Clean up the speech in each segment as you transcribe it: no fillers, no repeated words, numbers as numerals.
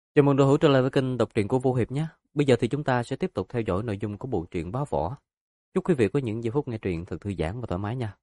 Chào mừng đội hữu trở lại với kênh đọc truyện của Vô Hiệp nhé. Bây giờ thì chúng ta sẽ tiếp tục theo dõi nội dung của bộ truyện Bá Võ. Chúc quý vị có những giây phút nghe truyện thật thư giãn và thoải mái nha.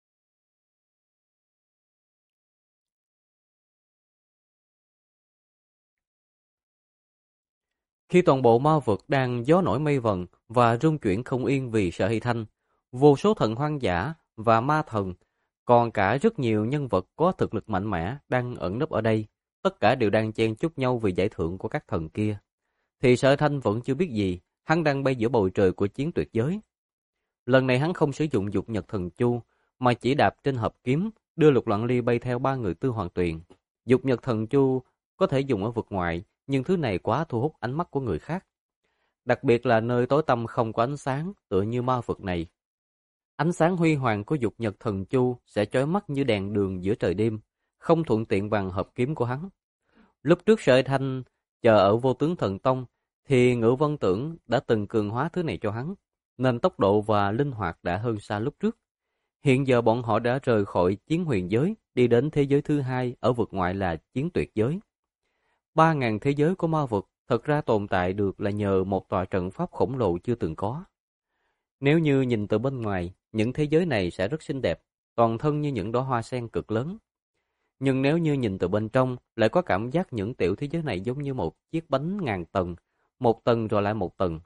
Khi toàn bộ ma vực đang gió nổi mây vần và rung chuyển không yên vì sợ Hy Thanh, vô số thần hoang dã và ma thần, còn cả rất nhiều nhân vật có thực lực mạnh mẽ đang ẩn nấp ở đây, tất cả đều đang chen chúc nhau vì giải thưởng của các thần kia. Thì Sở Thanh vẫn chưa biết gì, hắn đang bay giữa bầu trời của chiến tuyệt giới. Lần này hắn không sử dụng dục nhật thần chu, mà chỉ đạp trên hợp kiếm, đưa Lục Loạn Ly bay theo ba người Tư Hoàng Tuyền. Dục nhật thần chu có thể dùng ở vực ngoại, nhưng thứ này quá thu hút ánh mắt của người khác. Đặc biệt là nơi tối tăm không có ánh sáng, tựa như ma vực này. Ánh sáng huy hoàng của dục nhật thần chu sẽ chói mắt như đèn đường giữa trời đêm, không thuận tiện bằng hợp kiếm của hắn. Lúc trước Sở Thanh chờ ở Vô Tướng Thần Tông, thì Ngự Vân Tưởng đã từng cường hóa thứ này cho hắn, nên tốc độ và linh hoạt đã hơn xa lúc trước. Hiện giờ bọn họ đã rời khỏi chiến huyền giới, đi đến thế giới thứ hai ở vực ngoại là chiến tuyệt giới. 3.000 thế giới của ma vực thật ra tồn tại được là nhờ một tòa trận pháp khổng lồ chưa từng có. Nếu như nhìn từ bên ngoài, những thế giới này sẽ rất xinh đẹp, toàn thân như những đóa hoa sen cực lớn. Nhưng nếu như nhìn từ bên trong, lại có cảm giác những tiểu thế giới này giống như một chiếc bánh ngàn tầng, một tầng rồi lại một tầng.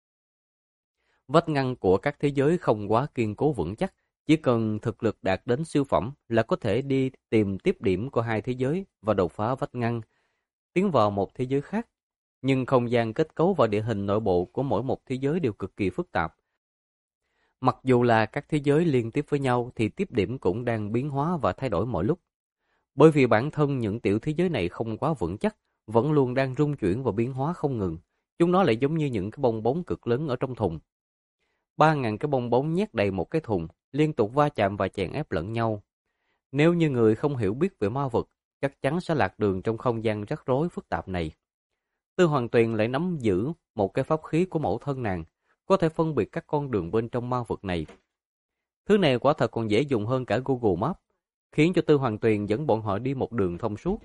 Vách ngăn của các thế giới không quá kiên cố vững chắc, chỉ cần thực lực đạt đến siêu phẩm là có thể đi tìm tiếp điểm của hai thế giới và đột phá vách ngăn, tiến vào một thế giới khác. Nhưng không gian kết cấu và địa hình nội bộ của mỗi một thế giới đều cực kỳ phức tạp. Mặc dù là các thế giới liên tiếp với nhau thì tiếp điểm cũng đang biến hóa và thay đổi mọi lúc. Bởi vì bản thân những tiểu thế giới này không quá vững chắc, vẫn luôn đang rung chuyển và biến hóa không ngừng. Chúng nó lại giống như những cái bong bóng cực lớn ở trong thùng. 3.000 cái bong bóng nhét đầy một cái thùng, liên tục va chạm và chèn ép lẫn nhau. Nếu như người không hiểu biết về ma vực, chắc chắn sẽ lạc đường trong không gian rắc rối phức tạp này. Tư Hoàng Tuyền lại nắm giữ một cái pháp khí của mẫu thân nàng, có thể phân biệt các con đường bên trong ma vực này. Thứ này quả thật còn dễ dùng hơn cả Google Maps, khiến cho Tư Hoàng Tuyền dẫn bọn họ đi một đường thông suốt.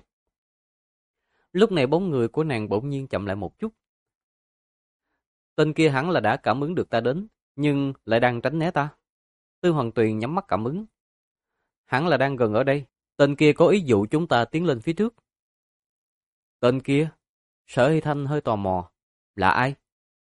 Lúc này bóng người của nàng bỗng nhiên chậm lại một chút. Tên kia hẳn là đã cảm ứng được ta đến, nhưng lại đang tránh né ta. Tư Hoàng Tuyền nhắm mắt cảm ứng. Hẳn là đang gần ở đây. Tên kia có ý dụ chúng ta tiến lên phía trước. Tên kia? Sở Hy Thanh hơi tò mò. Là ai?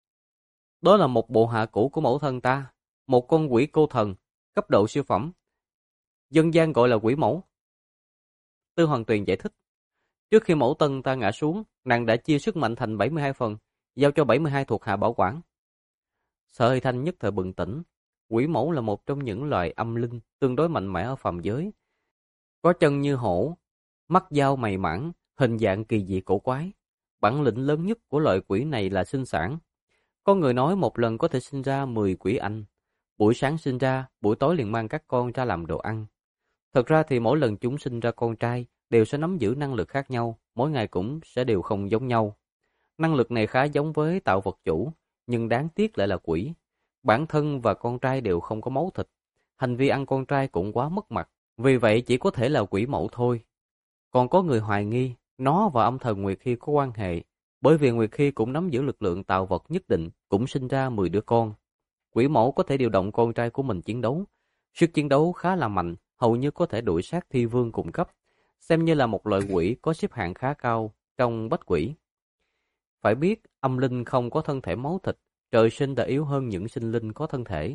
Đó là một bộ hạ cũ của mẫu thân ta. Một con quỷ cô thần, cấp độ siêu phẩm. Dân gian gọi là quỷ mẫu. Tư Hoàng Tuyền giải thích. Trước khi mẫu thân ta ngã xuống, nàng đã chia sức mạnh thành 72 phần, giao cho 72 thuộc hạ bảo quản. Sở Hy Thanh nhất thời bừng tỉnh. Quỷ mẫu là một trong những loài âm linh tương đối mạnh mẽ ở phàm giới. Có chân như hổ, mắt dao mày mãng, hình dạng kỳ dị cổ quái. Bản lĩnh lớn nhất của loại quỷ này là sinh sản. Có người nói một lần có thể sinh ra 10 quỷ anh. Buổi sáng sinh ra, buổi tối liền mang các con ra làm đồ ăn. Thật ra thì mỗi lần chúng sinh ra con trai đều sẽ nắm giữ năng lực khác nhau, mỗi ngày cũng sẽ đều không giống nhau. Năng lực này khá giống với tạo vật chủ, nhưng đáng tiếc lại là quỷ. Bản thân và con trai đều không có máu thịt. Hành vi ăn con trai cũng quá mất mặt, vì vậy chỉ có thể là quỷ mẫu thôi. Còn có người hoài nghi, nó và âm thần Nguyệt Hy có quan hệ, bởi vì Nguyệt Hy cũng nắm giữ lực lượng tạo vật nhất định, cũng sinh ra 10 đứa con. Quỷ mẫu có thể điều động con trai của mình chiến đấu. Sức chiến đấu khá là mạnh, hầu như có thể đuổi sát thi vương cùng cấp, xem như là một loại quỷ có xếp hạng khá cao trong bách quỷ. Phải biết, âm linh không có thân thể máu thịt, trời sinh đã yếu hơn những sinh linh có thân thể.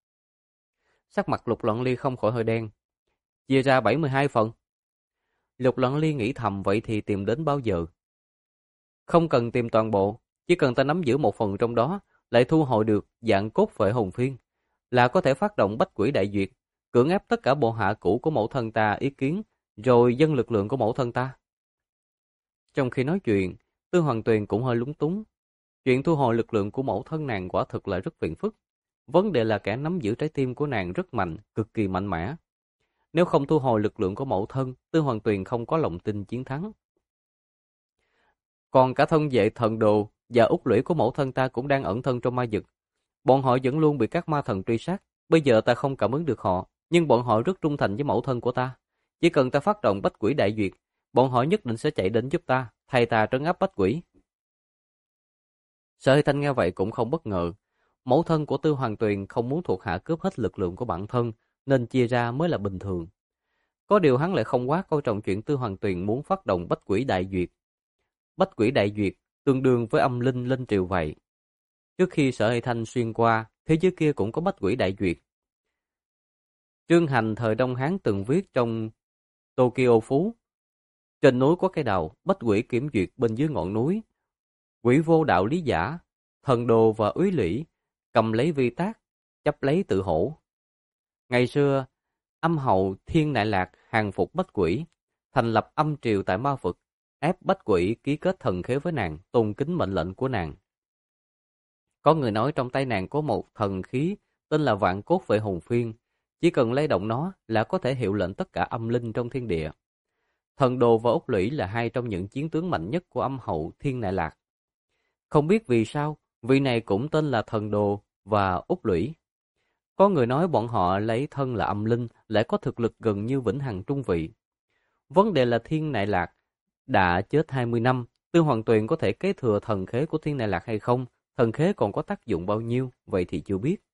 Sắc mặt Lục Loạn Ly không khỏi hơi đen. Chia ra 72 phần. Lục Loạn Ly nghĩ thầm vậy thì tìm đến bao giờ? Không cần tìm toàn bộ, chỉ cần ta nắm giữ một phần trong đó, lại thu hồi được dạng cốt phệ hồn phiên, là có thể phát động bách quỷ đại duyệt, cưỡng ép tất cả bộ hạ cũ của mẫu thân ta ý kiến, rồi dâng lực lượng của mẫu thân ta. Trong khi nói chuyện, Tư Hoàng Tuyền cũng hơi lúng túng. Chuyện thu hồi lực lượng của mẫu thân nàng quả thực là rất phiền phức. Vấn đề là kẻ nắm giữ trái tim của nàng rất mạnh, cực kỳ mạnh mẽ. Nếu không thu hồi lực lượng của mẫu thân, Tư Hoàng Tuyền không có lòng tin chiến thắng. Còn cả thân vệ thần đồ và út lũy của mẫu thân ta cũng đang ẩn thân trong ma vực. Bọn họ vẫn luôn bị các ma thần truy sát. Bây giờ ta không cảm ứng được họ, nhưng bọn họ rất trung thành với mẫu thân của ta. Chỉ cần ta phát động bách quỷ đại duyệt, bọn họ nhất định sẽ chạy đến giúp ta, thay ta trấn áp bách quỷ. Sở Hy Thanh nghe vậy cũng không bất ngờ. Mẫu thân của Tư Hoàng Tuyền không muốn thuộc hạ cướp hết lực lượng của bản thân, nên chia ra mới là bình thường. Có điều hắn lại không quá coi trọng chuyện Tư Hoàng Tuyền muốn phát động bách quỷ đại duyệt. Bách quỷ đại duyệt tương đương với âm linh lên triều vậy. Trước khi Sở Hy Thanh xuyên qua, thế giới kia cũng có bách quỷ đại duyệt. Trương Hành thời Đông Hán từng viết trong Tokyo Phú: trên núi có cây đào, bách quỷ kiểm duyệt bên dưới ngọn núi. Quỷ vô đạo lý giả, thần đồ và úy lũy, cầm lấy vi tác, chấp lấy tự hổ. Ngày xưa, âm hậu Thiên Nại Lạc hàng phục bách quỷ, thành lập âm triều tại ma vực, ép bách quỷ ký kết thần khế với nàng, tôn kính mệnh lệnh của nàng. Có người nói trong tay nàng có một thần khí tên là Vạn Cốt Vệ Hồn Phiên, chỉ cần lay động nó là có thể hiệu lệnh tất cả âm linh trong thiên địa. Thần đồ và úc lũy là hai trong những chiến tướng mạnh nhất của âm hậu Thiên Nại Lạc. Không biết vì sao, vị này cũng tên là thần đồ và úc lũy. Có người nói bọn họ lấy thân là âm linh, lại có thực lực gần như vĩnh hằng trung vị. Vấn đề là Thiên Nại Lạc đã chết 20 năm, Tư Hoàng Tuyền có thể kế thừa thần khế của Thiên Nại Lạc hay không? Thần khế còn có tác dụng bao nhiêu? Vậy thì chưa biết.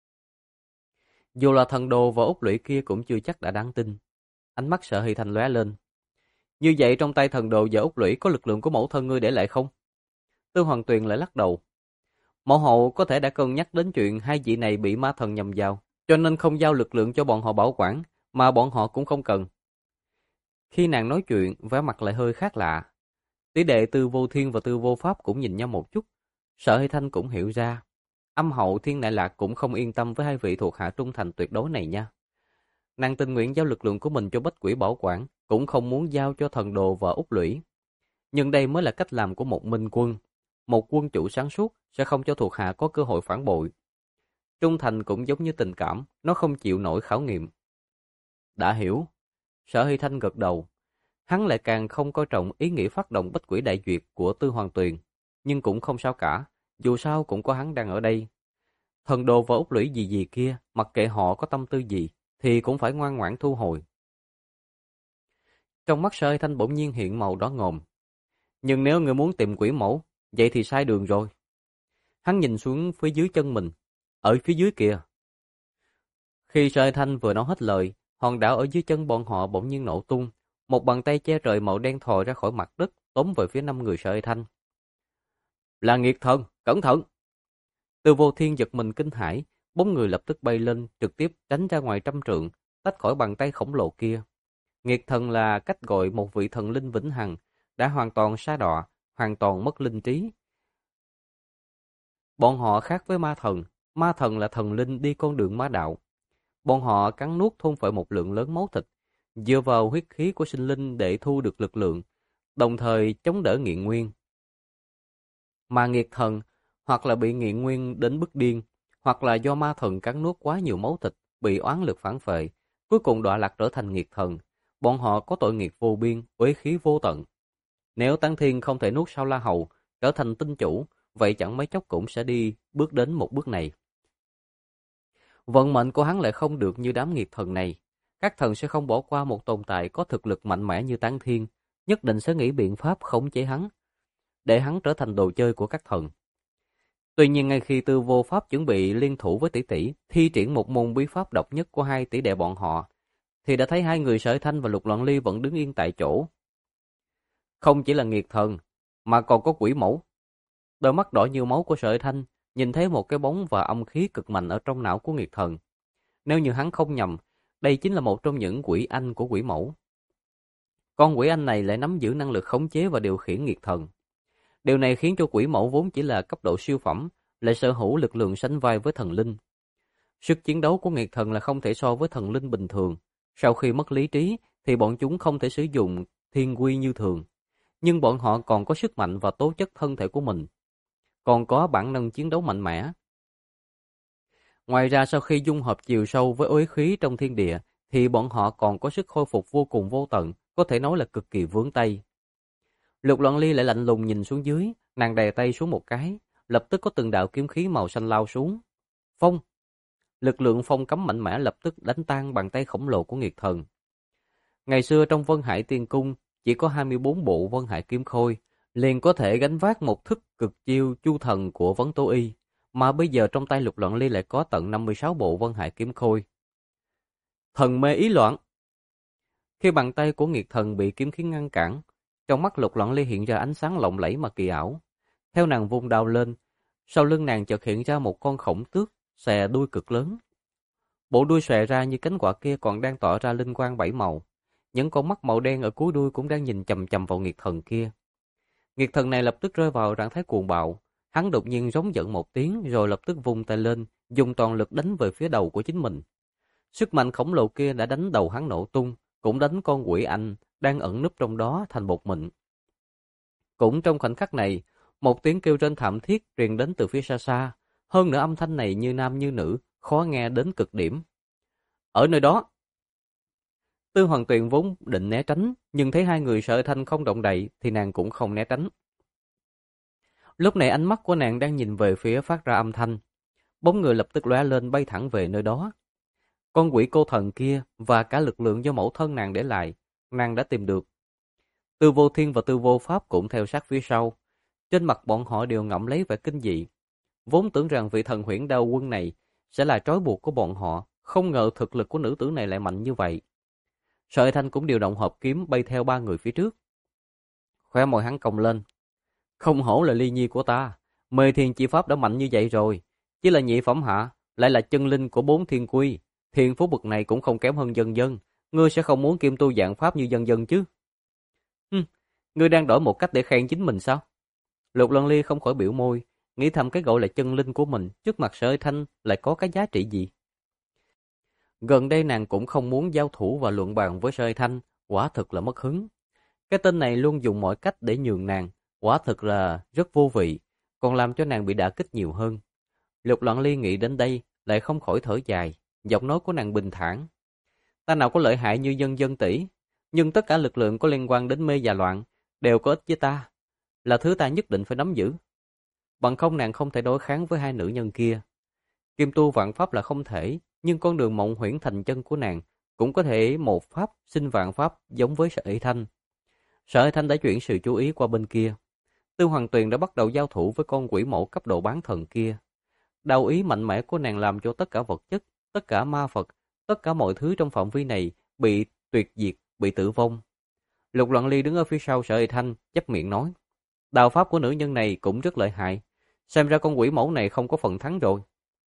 Dù là thần đồ và úc lũy kia cũng chưa chắc đã đáng tin. Ánh mắt Sở Hy Thanh lóe lên. Như vậy trong tay thần đồ và úc lũy có lực lượng của mẫu thân ngươi để lại không? Tư Hoàng Tuyền lại lắc đầu. Mẫu hậu có thể đã cân nhắc đến chuyện hai vị này bị ma thần nhầm vào, cho nên không giao lực lượng cho bọn họ bảo quản, mà bọn họ cũng không cần. Khi nàng nói chuyện, vẻ mặt lại hơi khác lạ. Tỷ đệ Tư Vô Thiên và Tư Vô Pháp cũng nhìn nhau một chút. Sở Hy Thanh cũng hiểu ra. Âm hậu Thiên Nại Lạc cũng không yên tâm với hai vị thuộc hạ trung thành tuyệt đối này nha. Nàng tình nguyện giao lực lượng của mình cho bách quỷ bảo quản, cũng không muốn giao cho thần đồ và úc lũy. Nhưng đây mới là cách làm của một minh quân. Một quân chủ sáng suốt sẽ không cho thuộc hạ có cơ hội phản bội. Trung thành cũng giống như tình cảm, nó không chịu nổi khảo nghiệm. Đã hiểu. Sở Hy Thanh gật đầu. Hắn lại càng không coi trọng ý nghĩ phát động bách quỷ đại duyệt của Tư Hoàng Tuyền. Nhưng cũng không sao cả, dù sao cũng có hắn đang ở đây. Thần đồ và úc lũy gì gì kia, mặc kệ họ có tâm tư gì, thì cũng phải ngoan ngoãn thu hồi. Trong mắt Sở Hy Thanh bỗng nhiên hiện màu đỏ ngòm. Nhưng nếu người muốn tìm quỷ mẫu, vậy thì sai đường rồi. Hắn nhìn xuống phía dưới chân mình, ở phía dưới kìa. Khi Sở Hy Thanh vừa nói hết lời, hòn đảo ở dưới chân bọn họ bỗng nhiên nổ tung. Một bàn tay che trời màu đen thò ra khỏi mặt đất, tóm về phía 5 người Sở Hy Thanh. Là nghiệt thần, cẩn thận! Tư Vô Thiên giật mình kinh hãi, 4 người lập tức bay lên, trực tiếp tránh ra ngoài 100 trượng, tách khỏi bàn tay khổng lồ kia. Nghiệt thần là cách gọi một vị thần linh vĩnh hằng, đã hoàn toàn sa đọa, hoàn toàn mất linh trí. Bọn họ khác với ma thần là thần linh đi con đường ma đạo. Bọn họ cắn nuốt thôn phệ một lượng lớn máu thịt, dựa vào huyết khí của sinh linh để thu được lực lượng, đồng thời chống đỡ nghiện nguyên. Mà nghiệt thần, hoặc là bị nghiện nguyên đến bức điên, hoặc là do ma thần cắn nuốt quá nhiều máu thịt, bị oán lực phản phệ, cuối cùng đọa lạc trở thành nghiệt thần. Bọn họ có tội nghiệp vô biên, uế khí vô tận. Nếu Tán Thiên không thể nuốt Sao La Hầu, trở thành tinh chủ, vậy chẳng mấy chốc cũng sẽ đi bước đến một bước này. Vận mệnh của hắn lại không được như đám nghiệt thần này. Các thần sẽ không bỏ qua một tồn tại có thực lực mạnh mẽ như Tán Thiên, nhất định sẽ nghĩ biện pháp khống chế hắn, để hắn trở thành đồ chơi của các thần. Tuy nhiên ngay khi Tư Vô Pháp chuẩn bị liên thủ với tỷ tỷ, thi triển một môn bí pháp độc nhất của hai tỷ đệ bọn họ, thì đã thấy hai người Sở Thanh và Lục Loạn Ly vẫn đứng yên tại chỗ. Không chỉ là nghiệt thần, mà còn có quỷ mẫu. Đôi mắt đỏ như máu của Sở Thanh nhìn thấy một cái bóng và âm khí cực mạnh ở trong não của nghiệt thần. Nếu như hắn không nhầm, đây chính là một trong những quỷ anh của quỷ mẫu. Con quỷ anh này lại nắm giữ năng lực khống chế và điều khiển nghiệt thần. Điều này khiến cho quỷ mẫu vốn chỉ là cấp độ siêu phẩm, lại sở hữu lực lượng sánh vai với thần linh. Sức chiến đấu của nghiệt thần là không thể so với thần linh bình thường. Sau khi mất lý trí, thì bọn chúng không thể sử dụng thiên quy như thường. Nhưng bọn họ còn có sức mạnh và tố chất thân thể của mình. Còn có bản năng chiến đấu mạnh mẽ. Ngoài ra sau khi dung hợp chiều sâu với uế khí trong thiên địa, thì bọn họ còn có sức khôi phục vô cùng vô tận, có thể nói là cực kỳ vướng tay. Lục Loạn Ly lại lạnh lùng nhìn xuống dưới, nàng đè tay xuống một cái, lập tức có từng đạo kiếm khí màu xanh lao xuống. Phong! Lực lượng phong cấm mạnh mẽ lập tức đánh tan bàn tay khổng lồ của nghiệt thần. Ngày xưa trong Vân Hải Tiên Cung, chỉ có 24 bộ Vân Hải Kiếm Khôi, liền có thể gánh vác một thức cực chiêu chu thần của Vấn Tố Y, mà bây giờ trong tay Lục Loạn Ly lại có tận 56 bộ Vân Hải Kiếm Khôi. Thần mê ý loạn. Khi bàn tay của nghiệt thần bị kiếm khí ngăn cản, trong mắt Lục Loạn Ly hiện ra ánh sáng lộng lẫy mà kỳ ảo. Theo nàng vung đao lên, sau lưng nàng chợt hiện ra một con khổng tước xòe đuôi cực lớn. Bộ đuôi xòe ra như cánh quạ kia còn đang tỏa ra linh quang bảy màu. Những con mắt màu đen ở cuối đuôi cũng đang nhìn chằm chằm vào nghiệt thần kia. Nghiệt thần này lập tức rơi vào trạng thái cuồng bạo. Hắn đột nhiên giống giận một tiếng rồi lập tức vung tay lên, dùng toàn lực đánh về phía đầu của chính mình. Sức mạnh khổng lồ kia đã đánh đầu hắn nổ tung, cũng đánh con quỷ anh đang ẩn núp trong đó thành bột mịn. Cũng trong khoảnh khắc này, một tiếng kêu rên thảm thiết truyền đến từ phía xa xa. Hơn nữa âm thanh này như nam như nữ, khó nghe đến cực điểm. Ở nơi đó, Tư Hoàng Tuyền vốn định né tránh, nhưng thấy hai người Sở Thanh không động đậy thì nàng cũng không né tránh. Lúc này ánh mắt của nàng đang nhìn về phía phát ra âm thanh. Bóng người lập tức lóe lên bay thẳng về nơi đó. Con quỷ cô thần kia và cả lực lượng do mẫu thân nàng để lại, nàng đã tìm được. Tư Vô Thiên và Tư Vô Pháp cũng theo sát phía sau. Trên mặt bọn họ đều ngậm lấy vẻ kinh dị. Vốn tưởng rằng vị thần huyễn đao quân này sẽ là trói buộc của bọn họ, không ngờ thực lực của nữ tử này lại mạnh như vậy. Sợi Thanh cũng điều động hợp kiếm bay theo ba người phía trước. Khóe môi hắn cong lên. Không hổ là Ly Nhi của ta, mê thiên chi pháp đã mạnh như vậy rồi. Chỉ là nhị phẩm hạ, lại là chân linh của 4 thiên quy. Thiên phú bậc này cũng không kém hơn dân dân. Ngươi sẽ không muốn kiêm tu dạng pháp như dân dân chứ? Ngươi đang đổi một cách để khen chính mình sao? Lục Lân Ly không khỏi biểu môi, nghĩ thầm cái gọi là chân linh của mình trước mặt Sợi Thanh lại có cái giá trị gì. Gần đây nàng cũng không muốn giao thủ và luận bàn với Sợi Thanh, quả thực là mất hứng. Cái tên này luôn dùng mọi cách để nhường nàng, quả thực là rất vô vị, còn làm cho nàng bị đả kích nhiều hơn. Lục Loạn Ly nghĩ đến đây, lại không khỏi thở dài, giọng nói của nàng bình thản. Ta nào có lợi hại như dân dân tỷ, nhưng tất cả lực lượng có liên quan đến mê và loạn đều có ích với ta, là thứ ta nhất định phải nắm giữ. Bằng không nàng không thể đối kháng với hai nữ nhân kia. Kim tu vạn pháp là không thể, nhưng con đường mộng huyễn thành chân của nàng cũng có thể một pháp sinh vạn pháp giống với Sở Thanh. Sở Thanh đã chuyển sự chú ý qua bên kia. Tư Hoàng Tuyền đã bắt đầu giao thủ với con quỷ mẫu cấp độ bán thần kia. Đạo ý mạnh mẽ của nàng làm cho tất cả vật chất, tất cả ma Phật, tất cả mọi thứ trong phạm vi này bị tuyệt diệt, bị tử vong. Lục Loạn Ly đứng ở phía sau Sở Thanh, chép miệng nói. Đạo pháp của nữ nhân này cũng rất lợi hại. Xem ra con quỷ mẫu này không có phần thắng rồi.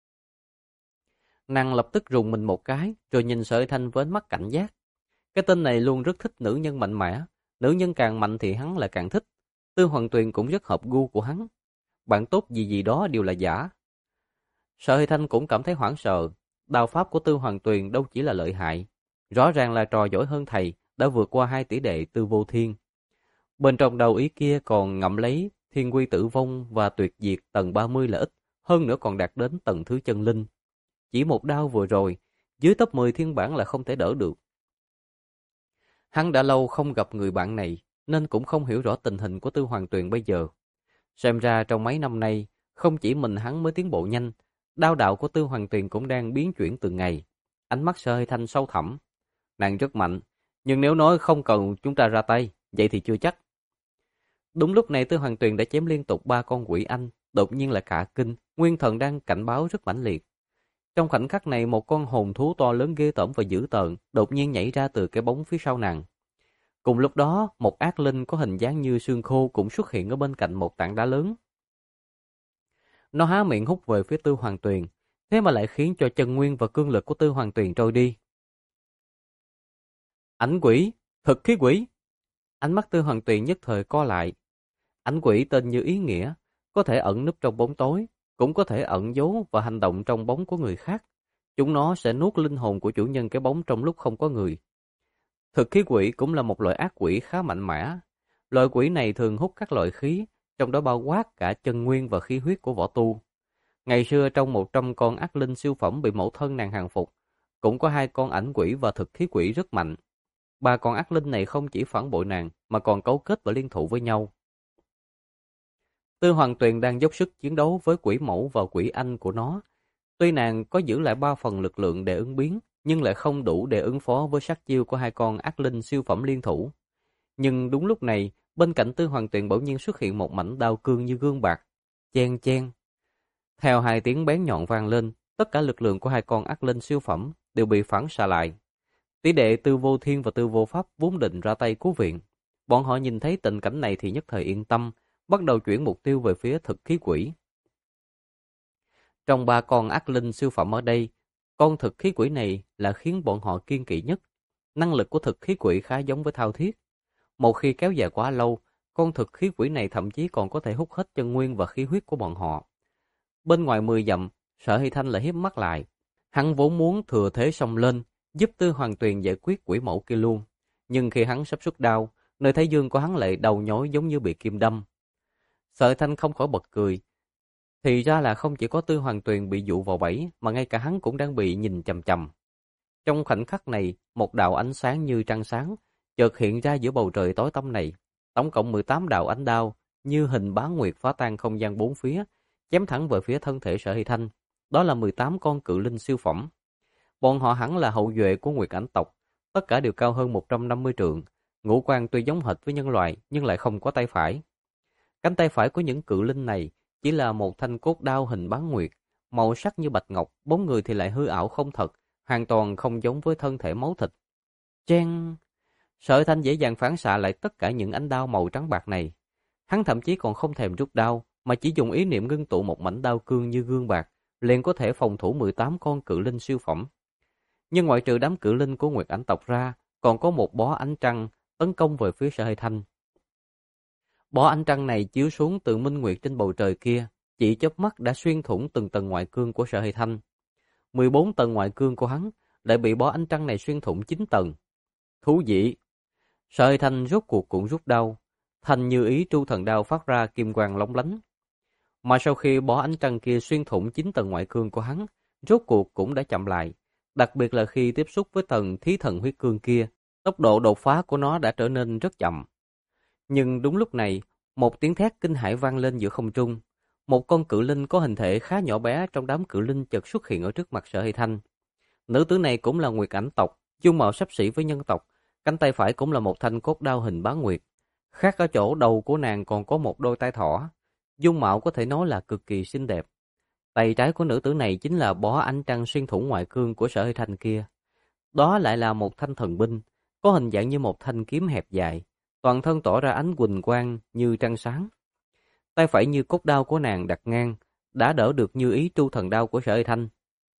Nàng lập tức rùng mình một cái, rồi nhìn Sở Thanh với ánh mắt cảnh giác. Cái tên này luôn rất thích nữ nhân mạnh mẽ. Nữ nhân càng mạnh thì hắn lại càng thích. Tư Hoàng Tuyền cũng rất hợp gu của hắn. Bạn tốt gì gì đó đều là giả. Sở Thanh cũng cảm thấy hoảng sợ. Đạo pháp của Tư Hoàng Tuyền đâu chỉ là lợi hại. Rõ ràng là trò giỏi hơn thầy, đã vượt qua hai tỷ đệ Tư Vô Thiên. Bên trong đầu ý kia còn ngậm lấy thiên quy tử vong và tuyệt diệt tầng 30 là ít, hơn nữa còn đạt đến tầng thứ chân linh. Chỉ một đao vừa rồi, dưới top 10 thiên bản là không thể đỡ được. Hắn đã lâu không gặp người bạn này, nên cũng không hiểu rõ tình hình của Tư Hoàng Tuyền bây giờ. Xem ra trong mấy năm nay, không chỉ mình hắn mới tiến bộ nhanh, đao đạo của Tư Hoàng Tuyền cũng đang biến chuyển từng ngày. Ánh mắt Sơ Thanh sâu thẳm. Nàng rất mạnh, nhưng nếu nói không cần chúng ta ra tay, vậy thì chưa chắc. Đúng lúc này Tư Hoàng Tuyền đã chém liên tục 3 con quỷ anh, đột nhiên là cả kinh, nguyên thần đang cảnh báo rất mãnh liệt. Trong khoảnh khắc này một con hồn thú to lớn ghê tởm và dữ tợn đột nhiên nhảy ra từ cái bóng phía sau nàng. Cùng lúc đó, một ác linh có hình dáng như xương khô cũng xuất hiện ở bên cạnh một tảng đá lớn. Nó há miệng hút về phía Tư Hoàng Tuyền, thế mà lại khiến cho chân nguyên và cương lực của Tư Hoàng Tuyền trôi đi. Ảnh quỷ, thực khí quỷ. Ánh mắt Tư Hoàng Tuyền nhất thời co lại. Ảnh quỷ tên như ý nghĩa, có thể ẩn núp trong bóng tối, cũng có thể ẩn giấu và hành động trong bóng của người khác. Chúng nó sẽ nuốt linh hồn của chủ nhân cái bóng trong lúc không có người. Thực khí quỷ cũng là một loại ác quỷ khá mạnh mẽ. Loại quỷ này thường hút các loại khí, trong đó bao quát cả chân nguyên và khí huyết của võ tu. Ngày xưa trong 100 con ác linh siêu phẩm bị mẫu thân nàng hàng phục, cũng có 2 con ảnh quỷ và thực khí quỷ rất mạnh. 3 con ác linh này không chỉ phản bội nàng, mà còn cấu kết và liên thủ với nhau. Tư Hoàng Tuyền đang dốc sức chiến đấu với quỷ mẫu và quỷ anh của nó. Tuy nàng có giữ lại 3 phần lực lượng để ứng biến, nhưng lại không đủ để ứng phó với sát chiêu của 2 con ác linh siêu phẩm liên thủ. Nhưng đúng lúc này, bên cạnh Tư Hoàng Tuyền bỗng nhiên xuất hiện một mảnh đao cương như gương bạc. Chen chen. Theo hai tiếng bén nhọn vang lên, tất cả lực lượng của hai con ác linh siêu phẩm đều bị phản xạ lại. Tỷ đệ Tư Vô Thiên và Tư Vô Pháp vốn định ra tay cứu viện. Bọn họ nhìn thấy tình cảnh này thì nhất thời yên tâm, bắt đầu chuyển mục tiêu về phía thực khí quỷ. Trong ba con ác linh siêu phẩm ở đây, con thực khí quỷ này là khiến bọn họ kiêng kỵ nhất. Năng lực của thực khí quỷ khá giống với thao thiết. Một khi kéo dài quá lâu, con thực khí quỷ này thậm chí còn có thể hút hết chân nguyên và khí huyết của bọn họ. Bên ngoài 10 dặm, Sở Hy Thanh lại hiếp mắt lại. Hắn vốn muốn thừa thế xông lên, giúp Tư Hoàng Tuyền giải quyết quỷ mẫu kia luôn. Nhưng khi hắn sắp xuất đao, nơi thái dương của hắn lại đầu nhói giống như bị kim đâm. Sở Hy Thanh không khỏi bật cười. Thì ra là không chỉ có Tư Hoàng Tuyền bị dụ vào bẫy, mà ngay cả hắn cũng đang bị nhìn chằm chằm. Trong khoảnh khắc này, một đạo ánh sáng như trăng sáng chợt hiện ra giữa bầu trời tối tăm này. Tổng cộng 18 đạo ánh đao như hình bán nguyệt phá tan không gian bốn phía, chém thẳng về phía thân thể Sở Hy Thanh. Đó là 18 con cự linh siêu phẩm. Bọn họ hẳn là hậu duệ của Nguyệt Ảnh tộc, tất cả đều cao hơn 150 trượng, ngũ quan tuy giống hệt với nhân loại nhưng lại không có tay phải. Cánh tay phải của những cự linh này chỉ là một thanh cốt đao hình bán nguyệt, màu sắc như bạch ngọc, bóng người thì lại hư ảo không thật, hoàn toàn không giống với thân thể máu thịt. Chen! Sở Thanh dễ dàng phản xạ lại tất cả những ánh đao màu trắng bạc này. Hắn thậm chí còn không thèm rút đao, mà chỉ dùng ý niệm ngưng tụ một mảnh đao cương như gương bạc, liền có thể phòng thủ 18 con cự linh siêu phẩm. Nhưng ngoại trừ đám cự linh của Nguyệt Ảnh tộc ra, còn có một bó ánh trăng tấn công về phía Sở Hy Thanh. Bó ánh trăng này chiếu xuống từ minh nguyệt trên bầu trời kia, chỉ chớp mắt đã xuyên thủng từng tầng ngoại cương của Sở Hy Thanh. 14 tầng ngoại cương của hắn lại bị bó ánh trăng này xuyên thủng 9 tầng. Thú vị! Sở Hy Thanh rốt cuộc cũng rút đau. Thanh như ý tru thần đao phát ra kim quang lóng lánh. Mà sau khi bó ánh trăng kia xuyên thủng 9 tầng ngoại cương của hắn, rốt cuộc cũng đã chậm lại. Đặc biệt là khi tiếp xúc với tầng thí thần huyết cương kia, tốc độ đột phá của nó đã trở nên rất chậm. Nhưng đúng lúc này, một tiếng thét kinh hãi vang lên giữa không trung. Một con cự linh có hình thể khá nhỏ bé trong đám cự linh chợt xuất hiện ở trước mặt Sở Hy Thanh. Nữ tử này cũng là Nguyệt Ảnh tộc, dung mạo xấp xỉ với nhân tộc, cánh tay phải cũng là một thanh cốt đao hình bán nguyệt. Khác ở chỗ đầu của nàng còn có một đôi tai thỏ, dung mạo có thể nói là cực kỳ xinh đẹp. Tay trái của nữ tử này chính là bó ánh trăng xuyên thủng ngoại cương của Sở Hy Thanh kia. Đó lại là một thanh thần binh, có hình dạng như một thanh kiếm hẹp dài, toàn thân tỏ ra ánh huỳnh quang như trăng sáng. Tay phải như cốt đao của nàng đặt ngang, đã đỡ được như ý tru thần đao của Sở Hy Thanh.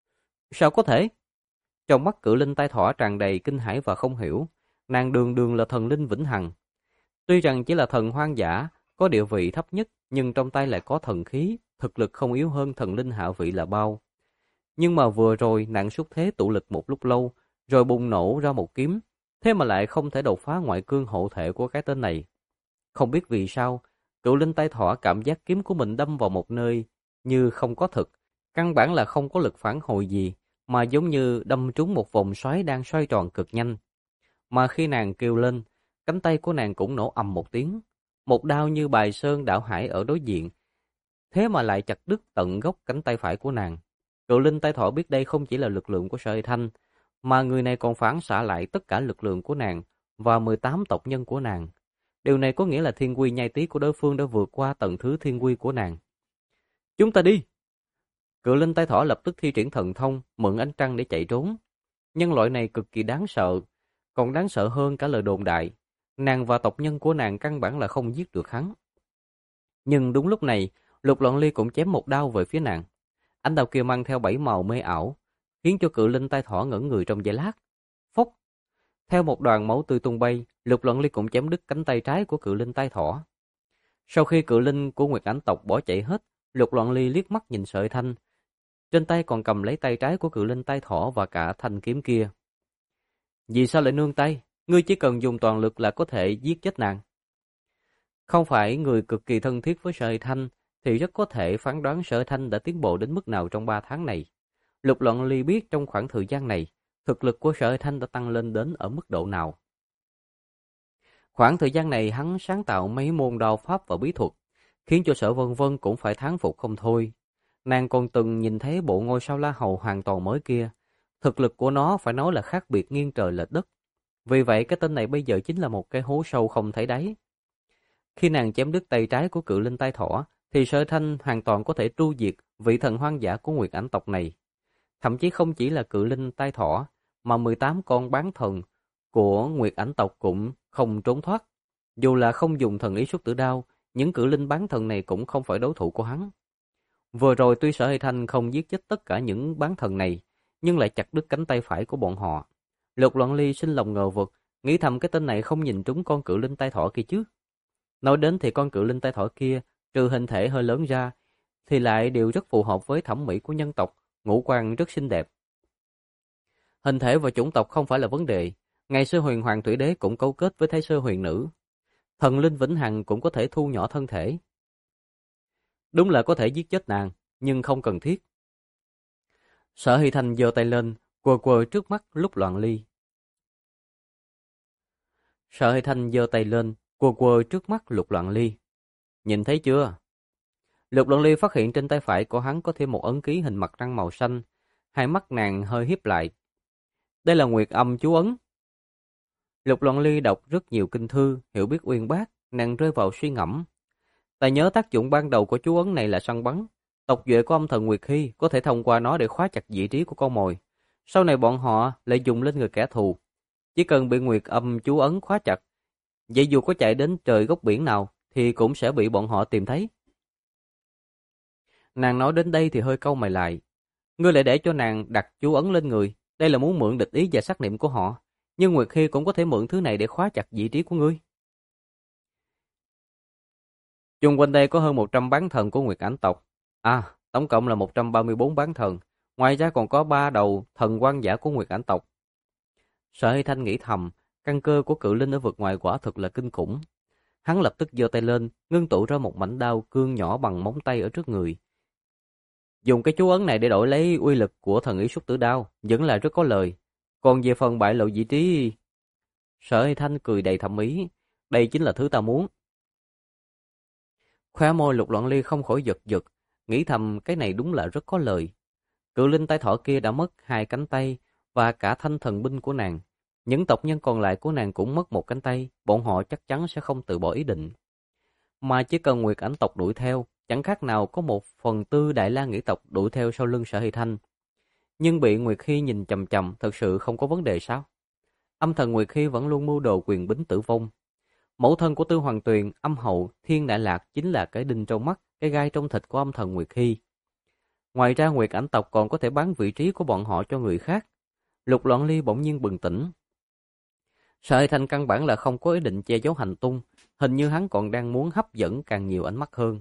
Sao có thể? Trong mắt cự linh tai thỏ tràn đầy kinh hãi và không hiểu, nàng đường đường là thần linh vĩnh hằng. Tuy rằng chỉ là thần hoang dã, có địa vị thấp nhất, nhưng trong tay lại có thần khí, thực lực không yếu hơn thần linh hạ vị là bao. Nhưng mà vừa rồi nàng xuất thế tụ lực một lúc lâu, rồi bùng nổ ra một kiếm, thế mà lại không thể đột phá ngoại cương hộ thể của cái tên này. Không biết vì sao, cự linh tai thỏ cảm giác kiếm của mình đâm vào một nơi như không có thực, căn bản là không có lực phản hồi gì, mà giống như đâm trúng một vòng xoáy đang xoay tròn cực nhanh. Mà khi nàng kêu lên, cánh tay của nàng cũng nổ ầm một tiếng, một đao như bài sơn đảo hải ở đối diện, thế mà lại chặt đứt tận gốc cánh tay phải của nàng. Cự linh tai thỏ biết đây không chỉ là lực lượng của Sở Hy Thanh, mà người này còn phản xạ lại tất cả lực lượng của nàng và 18 tộc nhân của nàng. Điều này có nghĩa là thiên quy nhai tí của đối phương đã vượt qua tầng thứ thiên quy của nàng. Chúng ta đi! Cự linh tai thỏ lập tức thi triển thần thông, mượn ánh trăng để chạy trốn. Nhân loại này cực kỳ đáng sợ, còn đáng sợ hơn cả lời đồn đại. Nàng và tộc nhân của nàng căn bản là không giết được hắn. Nhưng đúng lúc này, Lục Loạn Ly cũng chém một đao về phía nàng. Ánh đao kia mang theo 7 màu mê ảo, khiến cho cự linh tai thỏ ngẩn người trong giây lát. Phốc! Theo một đoàn máu tươi tung bay, Lục Loạn Ly cũng chém đứt cánh tay trái của cự linh tai thỏ. Sau khi cự linh của Nguyệt Ảnh tộc bỏ chạy hết, Lục Loạn Ly liếc mắt nhìn Sở Hy Thanh. Trên tay còn cầm lấy tay trái của cự linh tai thỏ và cả thanh kiếm kia. Vì sao lại nương tay? Ngươi chỉ cần dùng toàn lực là có thể giết chết nàng. Không phải người cực kỳ thân thiết với Sở Hy Thanh, thì rất có thể phán đoán Sở Hy Thanh đã tiến bộ đến mức nào trong 3 tháng này. Lục Loạn Ly biết trong khoảng thời gian này, thực lực của Sở Hy Thanh đã tăng lên đến ở mức độ nào. Khoảng thời gian này hắn sáng tạo mấy môn đao pháp và bí thuật, khiến cho Sở Vân Vân cũng phải thán phục không thôi. Nàng còn từng nhìn thấy bộ ngôi sao La Hầu hoàn toàn mới kia. Thực lực của nó phải nói là khác biệt nghiêng trời lệch đất. Vì vậy cái tên này bây giờ chính là một cái hố sâu không thấy đáy. Khi nàng chém đứt tay trái của cự linh tai thỏ, thì Sở Thanh hoàn toàn có thể tru diệt vị thần hoang dã của Nguyệt Ảnh tộc này. Thậm chí không chỉ là cự linh tai thỏ, mà 18 con bán thần của Nguyệt Ảnh tộc cũng không trốn thoát. Dù là không dùng thần ý xuất tử đao, những cự linh bán thần này cũng không phải đối thủ của hắn. Vừa rồi tuy Sở Hy Thanh không giết chết tất cả những bán thần này, nhưng lại chặt đứt cánh tay phải của bọn họ. Lục Loạn Ly sinh lòng ngờ vực, nghĩ thầm cái tên này không nhìn trúng con cự linh tai thỏ kia chứ. Nói đến thì con cự linh tai thỏ kia, trừ hình thể hơi lớn ra, thì lại đều rất phù hợp với thẩm mỹ của nhân tộc, ngũ quan rất xinh đẹp. Hình thể và chủng tộc không phải là vấn đề, ngày xưa Huyền Hoàng Thủy Đế cũng cấu kết với Thái Sơ Huyền Nữ. Thần linh vĩnh hằng cũng có thể thu nhỏ thân thể. Đúng là có thể giết chết nàng, nhưng không cần thiết. Sở Hy Thanh giơ tay lên, quờ quờ trước mắt Lục Loạn Ly. Sở Hy Thanh giơ tay lên, quờ quờ trước mắt Lục Loạn Ly. Nhìn thấy chưa? Lục Loạn Ly phát hiện trên tay phải của hắn có thêm một ấn ký hình mặt trăng màu xanh, hai mắt nàng hơi híp lại. Đây là Nguyệt Âm chú ấn. Lục Loạn Ly đọc rất nhiều kinh thư, hiểu biết uyên bác, nàng rơi vào suy ngẫm. Ta nhớ tác dụng ban đầu của chú ấn này là săn bắn. Tộc duệ của âm thần Nguyệt Hy có thể thông qua nó để khóa chặt vị trí của con mồi. Sau này bọn họ lại dùng lên người kẻ thù. Chỉ cần bị Nguyệt Âm chú ấn khóa chặt, vậy dù có chạy đến trời góc biển nào thì cũng sẽ bị bọn họ tìm thấy. Nàng nói đến đây thì hơi cau mày lại. Ngươi lại để cho nàng đặt chú ấn lên người, đây là muốn mượn địch ý và xác niệm của họ. Nhưng Nguyệt Hy cũng có thể mượn thứ này để khóa chặt vị trí của ngươi. Chung quanh đây có hơn 100 bán thần của Nguyệt Ảnh tộc. Tổng cộng là 134 bán thần. Ngoài ra còn có 3 đầu thần quan giả của Nguyệt Ảnh tộc. Sở Hy Thanh nghĩ thầm, căn cơ của cự linh ở vực ngoài quả thực là kinh khủng. Hắn lập tức giơ tay lên, ngưng tụ ra một mảnh đao cương nhỏ bằng móng tay ở trước người. Dùng cái chú ấn này để đổi lấy uy lực của thần ý xuất tử đao, vẫn là rất có lời. Còn về phần bại lộ vị trí... Sở Hy Thanh cười đầy thẩm ý. Đây chính là thứ ta muốn. Khóe môi Lục Loạn Ly không khỏi giật giật, nghĩ thầm cái này đúng là rất có lời. Cự linh tai thỏ kia đã mất 2 cánh tay và cả thanh thần binh của nàng. Những tộc nhân còn lại của nàng cũng mất 1 cánh tay, bọn họ chắc chắn sẽ không từ bỏ ý định. Mà chỉ cần Nguyệt Ảnh tộc đuổi theo, chẳng khác nào có 1/4 Đại La Nghĩ tộc đuổi theo sau lưng Sở Hy Thanh. Nhưng bị Nguyệt Hy nhìn chằm chằm thật sự không có vấn đề sao? Âm thần Nguyệt Hy vẫn luôn mưu đồ quyền bính tử vong. Mẫu thân của Tư Hoàng Tuyền, âm hậu, Thiên Đại Lạc chính là cái đinh trong mắt, cái gai trong thịt của âm thần Nguyệt Hy. Ngoài ra Nguyệt Ảnh tộc còn có thể bán vị trí của bọn họ cho người khác. Lục Loạn Ly bỗng nhiên bừng tỉnh. Sở Hy Thanh căn bản là không có ý định che giấu hành tung, hình như hắn còn đang muốn hấp dẫn càng nhiều ánh mắt hơn.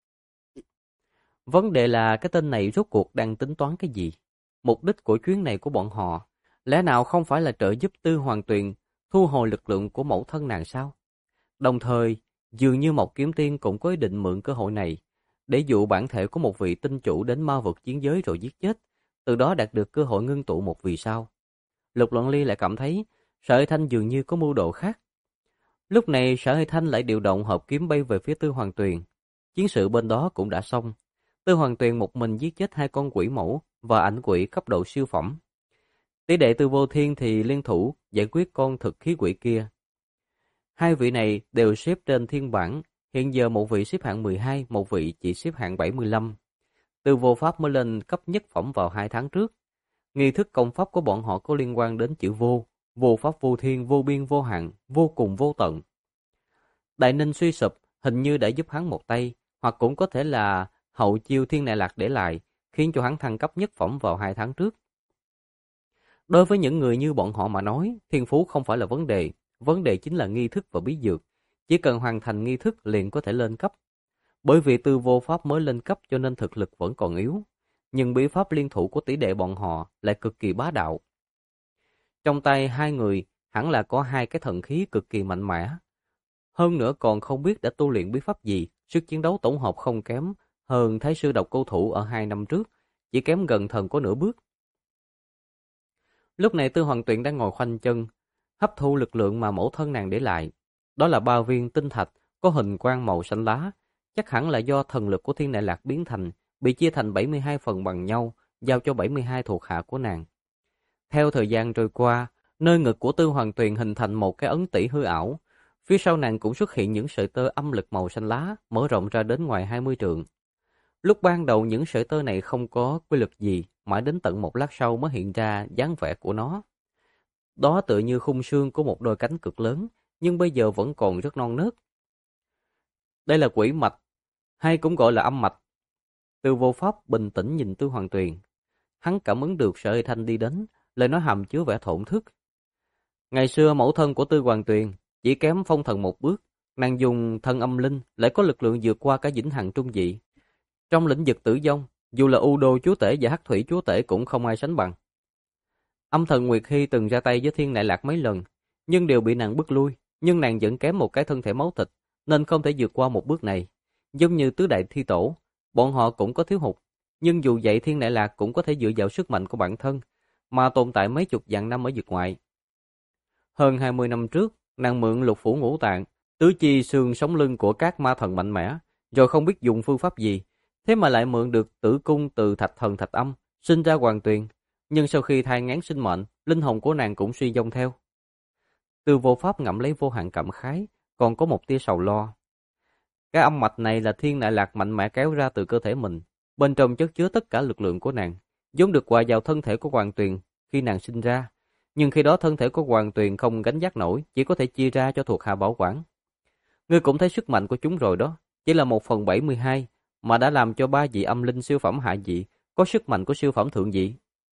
Vấn đề là cái tên này rốt cuộc đang tính toán cái gì? Mục đích của chuyến này của bọn họ, lẽ nào không phải là trợ giúp Tư Hoàng Tuyền thu hồi lực lượng của mẫu thân nàng sao? Đồng thời, dường như Mộc Kiếm Tiên cũng có ý định mượn cơ hội này để dụ bản thể của một vị tinh chủ đến ma vực chiến giới rồi giết chết, từ đó đạt được cơ hội ngưng tụ một vì sao. Lục Loạn Ly lại cảm thấy Sở Hy Thanh dường như có mưu đồ khác. Lúc này Sở Hy Thanh lại điều động hợp kiếm bay về phía Tư Hoàng Tuyền. Chiến sự bên đó cũng đã xong. Tư Hoàng Tuyền một mình giết chết 2 con quỷ mẫu và ảnh quỷ cấp độ siêu phẩm. Tỷ đệ Tư Vô Thiên thì liên thủ giải quyết con thực khí quỷ kia. 2 vị này đều xếp trên thiên bảng, hiện giờ một vị xếp hạng 12, một vị chỉ xếp hạng 75. Tư Vô Pháp mới lên cấp nhất phẩm vào 2 tháng trước. Nghi thức công pháp của bọn họ có liên quan đến chữ vô, vô pháp vô thiên, vô biên vô hạn, vô cùng vô tận. Đại Ninh suy sụp hình như đã giúp hắn một tay, hoặc cũng có thể là hậu chiêu Thiên Đại Lạc để lại, khiến cho hắn thăng cấp nhất phẩm vào 2 tháng trước. Đối với những người như bọn họ mà nói, thiên phú không phải là vấn đề chính là nghi thức và bí dược. Chỉ cần hoàn thành nghi thức liền có thể lên cấp. Bởi vì Tư Vô Pháp mới lên cấp cho nên thực lực vẫn còn yếu, nhưng bí pháp liên thủ của tỷ đệ bọn họ lại cực kỳ bá đạo. Trong tay 2 người hẳn là có 2 cái thần khí cực kỳ mạnh mẽ. Hơn nữa còn không biết đã tu luyện bí pháp gì, sức chiến đấu tổng hợp không kém hơn Thái sư độc cô thủ ở 2 năm trước, chỉ kém gần thần có nửa bước. Lúc này Tư Hoàng Tuyền đang ngồi khoanh chân, hấp thu lực lượng mà mẫu thân nàng để lại. Đó là 3 viên tinh thạch có hình quang màu xanh lá, chắc hẳn là do thần lực của Thiên Đại Lạc biến thành, bị chia thành 72 phần bằng nhau, giao cho 72 thuộc hạ của nàng. Theo thời gian trôi qua, Nơi ngực của Tư Hoàng Tuyền hình thành một cái ấn tỷ hư ảo. Phía sau nàng cũng xuất hiện những sợi tơ âm lực màu xanh lá, mở rộng ra đến ngoài 20 trượng. Lúc ban đầu những sợi tơ này không có quy luật gì, mãi đến tận một lát sau mới hiện ra dáng vẻ của nó. Đó tựa như khung xương của một đôi cánh cực lớn, nhưng bây giờ vẫn còn rất non nớt. Đây là quỷ mạch, hay cũng gọi là âm mạch. Từ Vô Pháp bình tĩnh nhìn Tư Hoàng Tuyền. Hắn cảm ứng được Sở Hy Thanh đi đến, lời nói hàm chứa vẻ thổn thức. Ngày xưa mẫu thân của Tư Hoàng Tuyền chỉ kém phong thần một bước, nàng dùng thân âm linh lại có lực lượng vượt qua cả vĩnh hằng trung dị. Trong lĩnh vực tử vong, dù là U Đô chúa tể và Hắc Thủy chúa tể cũng không ai sánh bằng. Âm thần Nguyệt Hy từng ra tay với Thiên Nại Lạc mấy lần, nhưng đều bị nàng bức lui, nhưng nàng vẫn kém một cái thân thể máu thịt, nên không thể vượt qua một bước này. Giống như tứ đại thi tổ, bọn họ cũng có thiếu hụt, nhưng dù vậy Thiên Nại Lạc cũng có thể dựa vào sức mạnh của bản thân, mà tồn tại mấy chục vạn năm ở vực ngoại. Hơn 20 năm trước, nàng mượn lục phủ ngũ tạng, tứ chi xương sống lưng của các ma thần mạnh mẽ, rồi không biết dùng phương pháp gì, thế mà lại mượn được tử cung từ thạch thần thạch âm, sinh ra Hoàng Tuyền. Nhưng sau khi thai nghén sinh mệnh, linh hồn của nàng cũng suy vong theo. Từ Vô Pháp ngậm lấy vô hạn cảm khái, còn có một tia sầu lo. Cái âm mạch này là Thiên Nại Lạc mạnh mẽ kéo ra từ cơ thể mình, bên trong chất chứa tất cả lực lượng của nàng, vốn được hòa vào thân thể của Hoàng Tuyền khi nàng sinh ra. Nhưng khi đó thân thể của Hoàng Tuyền không gánh vác nổi, chỉ có thể chia ra cho thuộc hạ bảo quản. Ngươi cũng thấy sức mạnh của chúng rồi đó, chỉ là 1/72 mà đã làm cho 3 vị âm linh siêu phẩm hạ vị có sức mạnh của siêu phẩm thượng vị.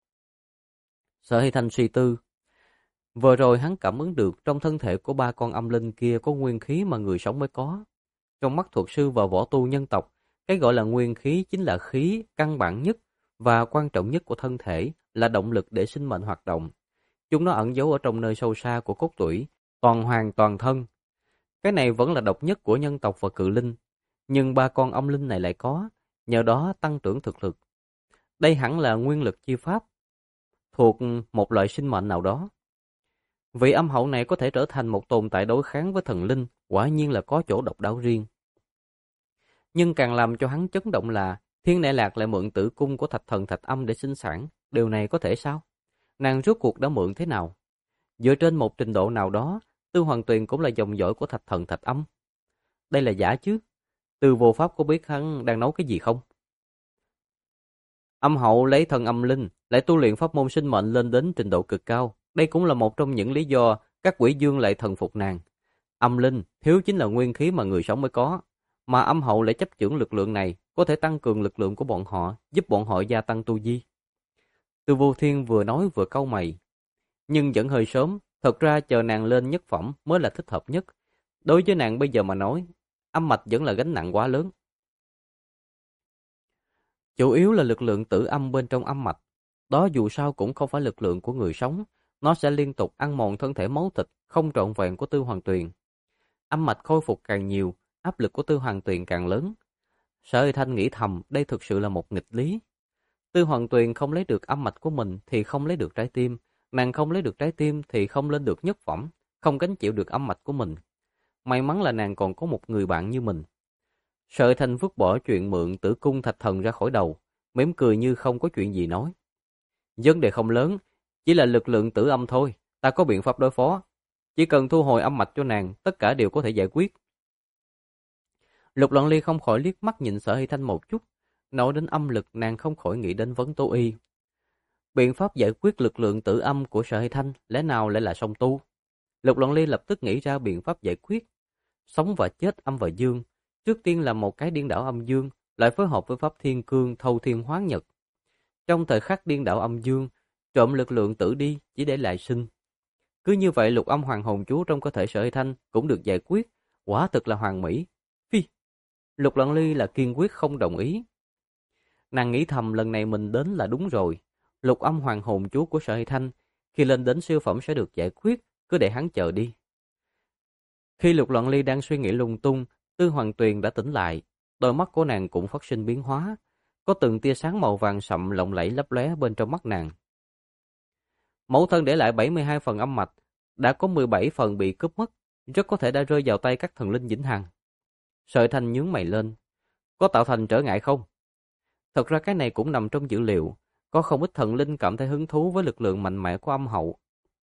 Sở Hy Thanh suy tư. Vừa rồi hắn cảm ứng được trong thân thể của 3 con âm linh kia có nguyên khí mà người sống mới có. Trong mắt thuật sư và võ tu nhân tộc, cái gọi là nguyên khí chính là khí căn bản nhất và quan trọng nhất của thân thể, là động lực để sinh mệnh hoạt động. Chúng nó ẩn giấu ở trong nơi sâu xa của cốt tủy, toàn hoàn toàn thân. Cái này vẫn là độc nhất của nhân tộc và cự linh, nhưng 3 con âm linh này lại có, nhờ đó tăng trưởng thực lực. Đây hẳn là nguyên lực chi pháp, thuộc một loại sinh mệnh nào đó. Vị âm hậu này có thể trở thành một tồn tại đối kháng với thần linh, quả nhiên là có chỗ độc đáo riêng. Nhưng càng làm cho hắn chấn động là Thiên Nại Lạc lại mượn tử cung của thạch thần thạch âm để sinh sản. Điều này có thể sao? Nàng rốt cuộc đã mượn thế nào? Dựa trên một trình độ nào đó, Tư Hoàng Tuyền cũng là dòng dõi của thạch thần thạch âm. Đây là giả chứ? Từ Vô Pháp có biết hắn đang nấu cái gì không? Âm hậu lấy thần âm linh, lại tu luyện pháp môn sinh mệnh lên đến trình độ cực cao. Đây cũng là một trong những lý do các quỷ dương lại thần phục nàng. Âm linh thiếu chính là nguyên khí mà người sống mới có, mà âm hậu lại chấp chưởng lực lượng này, có thể tăng cường lực lượng của bọn họ, giúp bọn họ gia tăng tu vi. Từ Vô Thiên vừa nói vừa cau mày, nhưng vẫn hơi sớm, thật ra chờ nàng lên nhất phẩm mới là thích hợp nhất. Đối với nàng bây giờ mà nói, âm mạch vẫn là gánh nặng quá lớn. Chủ yếu là lực lượng tử âm bên trong âm mạch, đó dù sao cũng không phải lực lượng của người sống, nó sẽ liên tục ăn mòn thân thể máu thịt không trọn vẹn của Tư Hoàng Tuyền. Âm mạch khôi phục càng nhiều, áp lực của Tư Hoàng Tuyền càng lớn. Sở Hy Thanh nghĩ thầm đây thực sự là một nghịch lý. Tư Hoàng Tuyền không lấy được âm mạch của mình thì không lấy được trái tim, nàng không lấy được trái tim thì không lên được nhất phẩm, không gánh chịu được âm mạch của mình. May mắn là nàng còn có một người bạn như mình. Sở Hy Thanh vứt bỏ chuyện mượn tử cung thạch thần ra khỏi đầu, mỉm cười như không có chuyện gì nói. Vấn đề không lớn, chỉ là lực lượng tử âm thôi, ta có biện pháp đối phó. Chỉ cần thu hồi âm mạch cho nàng, tất cả đều có thể giải quyết. Lục Loan Ly không khỏi liếc mắt nhìn Sở Hy Thanh một chút, nói đến âm lực nàng không khỏi nghĩ đến vấn tố y. Biện pháp giải quyết lực lượng tử âm của Sở Hy Thanh lẽ nào lại là song tu? Lục Loan Ly lập tức nghĩ ra biện pháp giải quyết. Sống và chết âm và dương, trước tiên là một cái điên đảo âm dương, lại phối hợp với pháp thiên cương thâu thiên hoán nhật. Trong thời khắc điên đảo âm dương, trộm lực lượng tử đi chỉ để lại sinh. Cứ như vậy lục âm hoàng hồn chú trong cơ thể Sở Hy Thanh cũng được giải quyết, quả thực là hoàn mỹ. Phi, Lục Loan Ly là kiên quyết không đồng ý. Nàng nghĩ thầm lần này mình đến là đúng rồi. Lục âm hoàng hồn chú của Sở Hy Thanh khi lên đến siêu phẩm sẽ được giải quyết, cứ để hắn chờ đi. Khi Lục Loan Ly đang suy nghĩ lung tung, Tư Hoàng Tuyền đã tỉnh lại, đôi mắt của nàng cũng phát sinh biến hóa, có từng tia sáng màu vàng sậm lộng lẫy lấp lóe bên trong mắt nàng. Mẫu thân để lại 72 phần âm mạch, đã có 17 phần bị cướp mất, rất có thể đã rơi vào tay các thần linh vĩnh hằng. Sở Hy Thanh nhướng mày lên, có tạo thành trở ngại không? Thật ra cái này cũng nằm trong dữ liệu, có không ít thần linh cảm thấy hứng thú với lực lượng mạnh mẽ của âm hậu.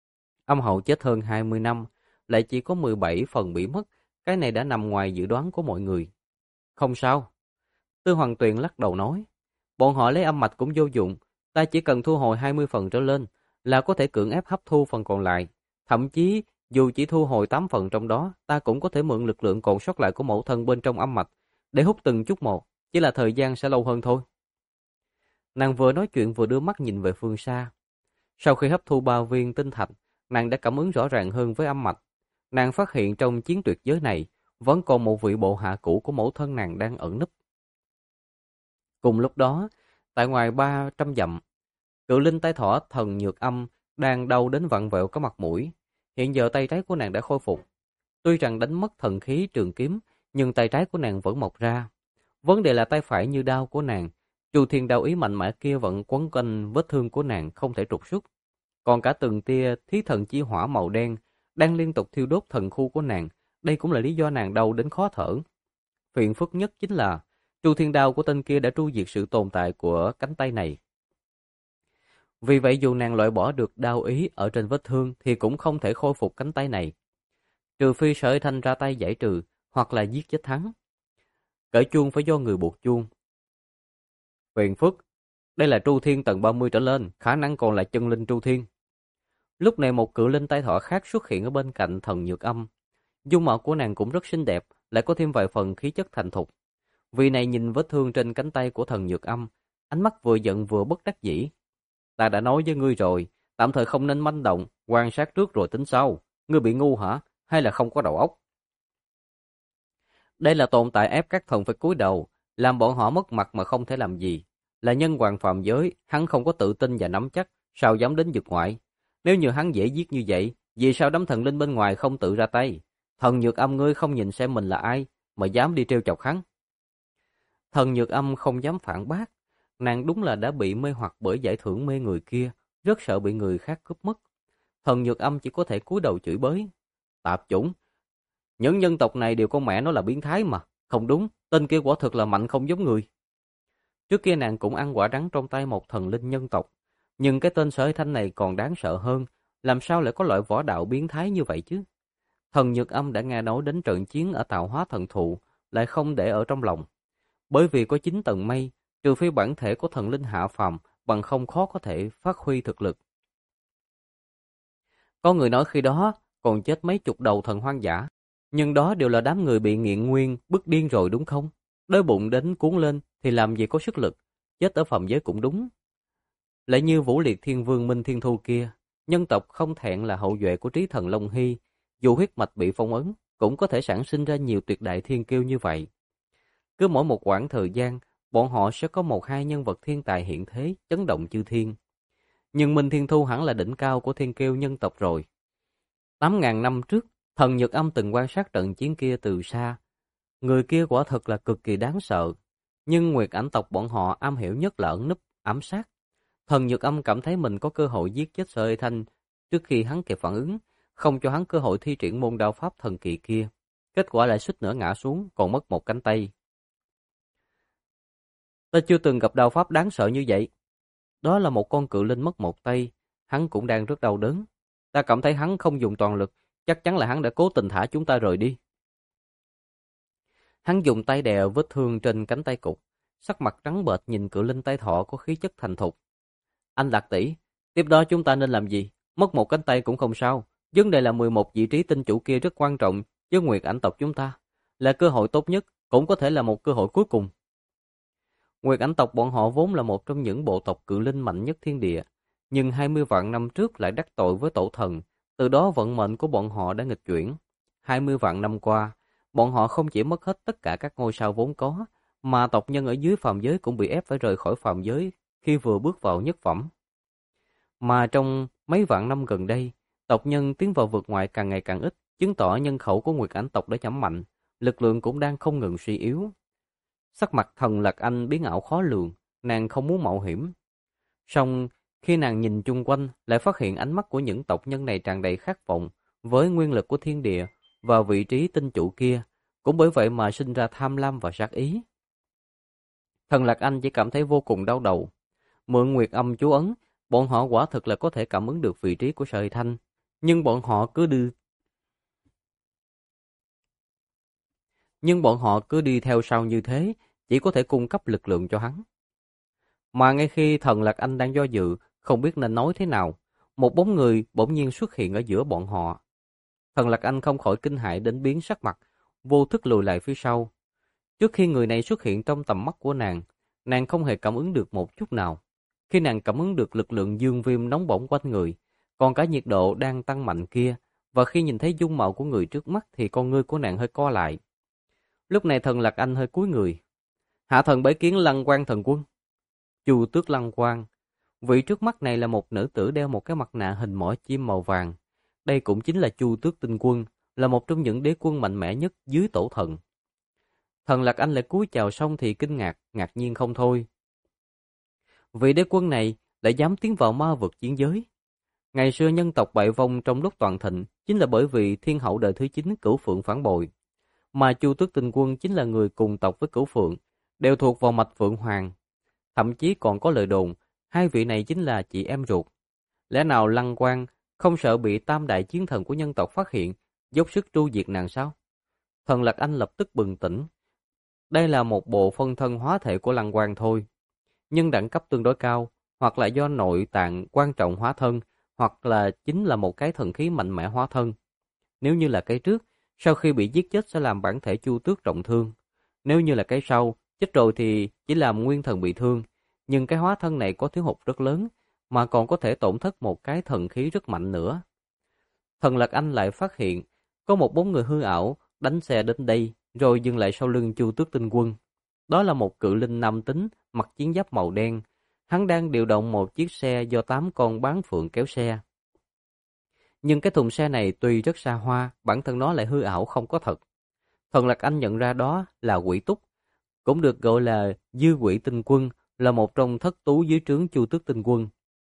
Âm hậu chết hơn 20 năm, lại chỉ có 17 phần bị mất, cái này đã nằm ngoài dự đoán của mọi người. Không sao. Tư Hoàng Tuyền lắc đầu nói, bọn họ lấy âm mạch cũng vô dụng, ta chỉ cần thu hồi 20 phần trở lên là có thể cưỡng ép hấp thu phần còn lại. Thậm chí, dù chỉ thu hồi 8 phần trong đó, ta cũng có thể mượn lực lượng còn sót lại của mẫu thân bên trong âm mạch để hút từng chút một, chỉ là thời gian sẽ lâu hơn thôi. Nàng vừa nói chuyện vừa đưa mắt nhìn về phương xa. Sau khi hấp thu 3 viên tinh thạch, nàng đã cảm ứng rõ ràng hơn với âm mạch. Nàng phát hiện trong chiến tuyệt giới này vẫn còn một vị bộ hạ cũ của mẫu thân nàng đang ẩn núp. Cùng lúc đó, tại ngoài 300 dặm, cự linh tai thỏ thần Nhược Âm đang đau đến vặn vẹo có mặt mũi. Hiện giờ tay trái của nàng đã khôi phục. Tuy rằng đánh mất thần khí trường kiếm, nhưng tay trái của nàng vẫn mọc ra. Vấn đề là tay phải như đao của nàng. Chu thiên đao ý mạnh mẽ kia vẫn quấn quanh vết thương của nàng không thể trục xuất. Còn cả từng tia thí thần chi hỏa màu đen đang liên tục thiêu đốt thần khu của nàng. Đây cũng là lý do nàng đau đến khó thở. Phiền phức nhất chính là Chu thiên đao của tên kia đã tru diệt sự tồn tại của cánh tay này. Vì vậy dù nàng loại bỏ được đao ý ở trên vết thương thì cũng không thể khôi phục cánh tay này. Trừ phi Sở Thanh ra tay giải trừ hoặc là giết chết hắn. Cởi chuông phải do người buộc chuông. Phiền phức, đây là Tru Thiên tầng 30 trở lên, khả năng còn là chân linh Tru Thiên. Lúc này một cự linh tai thỏ khác xuất hiện ở bên cạnh thần Nhược Âm. Dung mạo của nàng cũng rất xinh đẹp, lại có thêm vài phần khí chất thành thục. Vị này nhìn vết thương trên cánh tay của thần Nhược Âm, ánh mắt vừa giận vừa bất đắc dĩ. Ta đã nói với ngươi rồi, tạm thời không nên manh động, quan sát trước rồi tính sau. Ngươi bị ngu hả? Hay là không có đầu óc? Đây là tồn tại ép các thần phải cúi đầu, làm bọn họ mất mặt mà không thể làm gì. Là nhân hoàng phàm giới, hắn không có tự tin và nắm chắc, sao dám đến vực ngoại? Nếu như hắn dễ giết như vậy, vì sao đám thần linh bên ngoài không tự ra tay? Thần Nhược Âm ngươi không nhìn xem mình là ai, mà dám đi trêu chọc hắn? Thần Nhược Âm không dám phản bác, nàng đúng là đã bị mê hoặc bởi giải thưởng mê người kia, rất sợ bị người khác cướp mất. Thần Nhược Âm chỉ có thể cúi đầu chửi bới. Tạp chủng, những nhân tộc này đều con mẹ nó là biến thái mà. Không đúng, tên kia quả thực là mạnh không giống người. Trước kia nàng cũng ăn quả đắng trong tay một thần linh nhân tộc. Nhưng cái tên Sở Thanh này còn đáng sợ hơn. Làm sao lại có loại võ đạo biến thái như vậy chứ? Thần Nhược Âm đã nghe nói đến trận chiến ở Tạo Hóa Thần Thụ, lại không để ở trong lòng. Bởi vì có 9 tầng mây, trừ phi bản thể của thần linh hạ phàm, bằng không khó có thể phát huy thực lực. Có người nói khi đó còn chết mấy chục đầu thần hoang dã. Nhưng đó đều là đám người bị nghiện nguyên, bức điên rồi đúng không? Đói bụng đến cuốn lên thì làm gì có sức lực, chết ở phàm giới cũng đúng. Lại như Vũ Liệt Thiên Vương Minh Thiên Thu kia, nhân tộc không thẹn là hậu duệ của trí thần Long Hy, dù huyết mạch bị phong ấn, cũng có thể sản sinh ra nhiều tuyệt đại thiên kiêu như vậy. Cứ mỗi một quãng thời gian, bọn họ sẽ có một hai nhân vật thiên tài hiện thế, chấn động chư thiên. Nhưng Minh Thiên Thu hẳn là đỉnh cao của thiên kiêu nhân tộc rồi. 8.000 năm trước, thần Nhược Âm từng quan sát trận chiến kia từ xa. Người kia quả thật là cực kỳ đáng sợ. Nhưng Nguyệt Ảnh tộc bọn họ am hiểu nhất là ẩn núp, ám sát. Thần Nhược Âm cảm thấy mình có cơ hội giết chết Sở Thanh trước khi hắn kịp phản ứng, không cho hắn cơ hội thi triển môn đao pháp thần kỳ kia. Kết quả lại suýt nữa ngã xuống, còn mất một cánh tay. Ta chưa từng gặp đao pháp đáng sợ như vậy. Đó là một con cự linh mất một tay, hắn cũng đang rất đau đớn. Ta cảm thấy hắn không dùng toàn lực, chắc chắn là hắn đã cố tình thả chúng ta rời đi. Hắn dùng tay đè vết thương trên cánh tay cụt, sắc mặt trắng bệch nhìn cự linh tai thọ có khí chất thành thục. Anh Lạc tỷ, tiếp đó chúng ta nên làm gì? Mất một cánh tay cũng không sao. Vấn đề là 11 vị trí tinh chủ kia rất quan trọng với Nguyệt Ảnh tộc chúng ta. Là cơ hội tốt nhất, cũng có thể là một cơ hội cuối cùng. Nguyệt Ảnh tộc bọn họ vốn là một trong những bộ tộc cự linh mạnh nhất thiên địa. Nhưng 20 vạn năm trước lại đắc tội với tổ thần. Từ đó vận mệnh của bọn họ đã nghịch chuyển. 20 vạn năm qua, bọn họ không chỉ mất hết tất cả các ngôi sao vốn có, mà tộc nhân ở dưới phàm giới cũng bị ép phải rời khỏi phàm giới khi vừa bước vào nhất phẩm. Mà trong mấy vạn năm gần đây, tộc nhân tiến vào vực ngoại càng ngày càng ít, chứng tỏ nhân khẩu của Nguyệt Ảnh tộc đã giảm mạnh, lực lượng cũng đang không ngừng suy yếu. Sắc mặt Thần Lạc Anh biến ảo khó lường, nàng không muốn mạo hiểm. Song khi nàng nhìn chung quanh, lại phát hiện ánh mắt của những tộc nhân này tràn đầy khát vọng với nguyên lực của thiên địa và vị trí tinh chủ kia, cũng bởi vậy mà sinh ra tham lam và sát ý. Thần Lạc Anh chỉ cảm thấy vô cùng đau đầu. Mượn Nguyệt Âm chú ấn, bọn họ quả thực là có thể cảm ứng được vị trí của Sợi Thanh, Nhưng bọn họ cứ đi nhưng bọn họ cứ đi theo sau như thế, chỉ có thể cung cấp lực lượng cho hắn. Mà ngay khi thần Lạc Anh đang do dự, không biết nên nói thế nào, một bóng người bỗng nhiên xuất hiện ở giữa bọn họ. Thần Lạc Anh không khỏi kinh hãi đến biến sắc mặt, vô thức lùi lại phía sau. Trước khi người này xuất hiện trong tầm mắt của nàng không hề cảm ứng được một chút nào. Khi nàng cảm ứng được lực lượng dương viêm nóng bỏng quanh người, còn cả nhiệt độ đang tăng mạnh kia, và khi nhìn thấy dung mạo của người trước mắt thì con ngươi của nàng hơi co lại. Lúc này thần Lạc Anh hơi cúi người. Hạ thần bái kiến Lăng Quang thần quân. Chu Tước Lăng Quang. Vị trước mắt này là một nữ tử đeo một cái mặt nạ hình mỏ chim màu vàng. Đây cũng chính là Chu Tước Tinh Quân, là một trong những đế quân mạnh mẽ nhất dưới tổ thần. Thần Lạc Anh lại cúi chào xong thì kinh ngạc, ngạc nhiên không thôi. Vị đế quân này lại dám tiến vào ma vực chiến giới. Ngày xưa nhân tộc bại vong trong lúc toàn thịnh chính là bởi vì thiên hậu đời thứ 9 Cửu Phượng phản bội. Mà Chu Tước Tinh Quân chính là người cùng tộc với Cửu Phượng, đều thuộc vào mạch Phượng Hoàng. Thậm chí còn có lời đồn, hai vị này chính là chị em ruột. Lẽ nào Lăng Quang không sợ bị tam đại chiến thần của nhân tộc phát hiện, dốc sức tru diệt nàng sao? Thần Lạc Anh lập tức bừng tỉnh. Đây là một bộ phân thân hóa thể của Lăng Quang thôi. Nhưng đẳng cấp tương đối cao, hoặc là do nội tạng quan trọng hóa thân, hoặc là chính là một cái thần khí mạnh mẽ hóa thân. Nếu như là cái trước, sau khi bị giết chết sẽ làm bản thể Chu Tước trọng thương. Nếu như là cái sau, chết rồi thì chỉ làm nguyên thần bị thương. Nhưng cái hóa thân này có thiếu hụt rất lớn, mà còn có thể tổn thất một cái thần khí rất mạnh nữa. Thần Lạc Anh lại phát hiện, có một bóng người hư ảo đánh xe đến đây, rồi dừng lại sau lưng Chu Tước Tinh Quân. Đó là một cự linh nam tính, mặc chiến giáp màu đen. Hắn đang điều động một chiếc xe do 8 con bán phượng kéo xe. Nhưng cái thùng xe này tuy rất xa hoa, bản thân nó lại hư ảo không có thật. Thần Lạc Anh nhận ra đó là Quỷ Túc, cũng được gọi là Dư Quỷ Tinh Quân, là một trong thất tú dưới trướng Chu Tước Tinh Quân.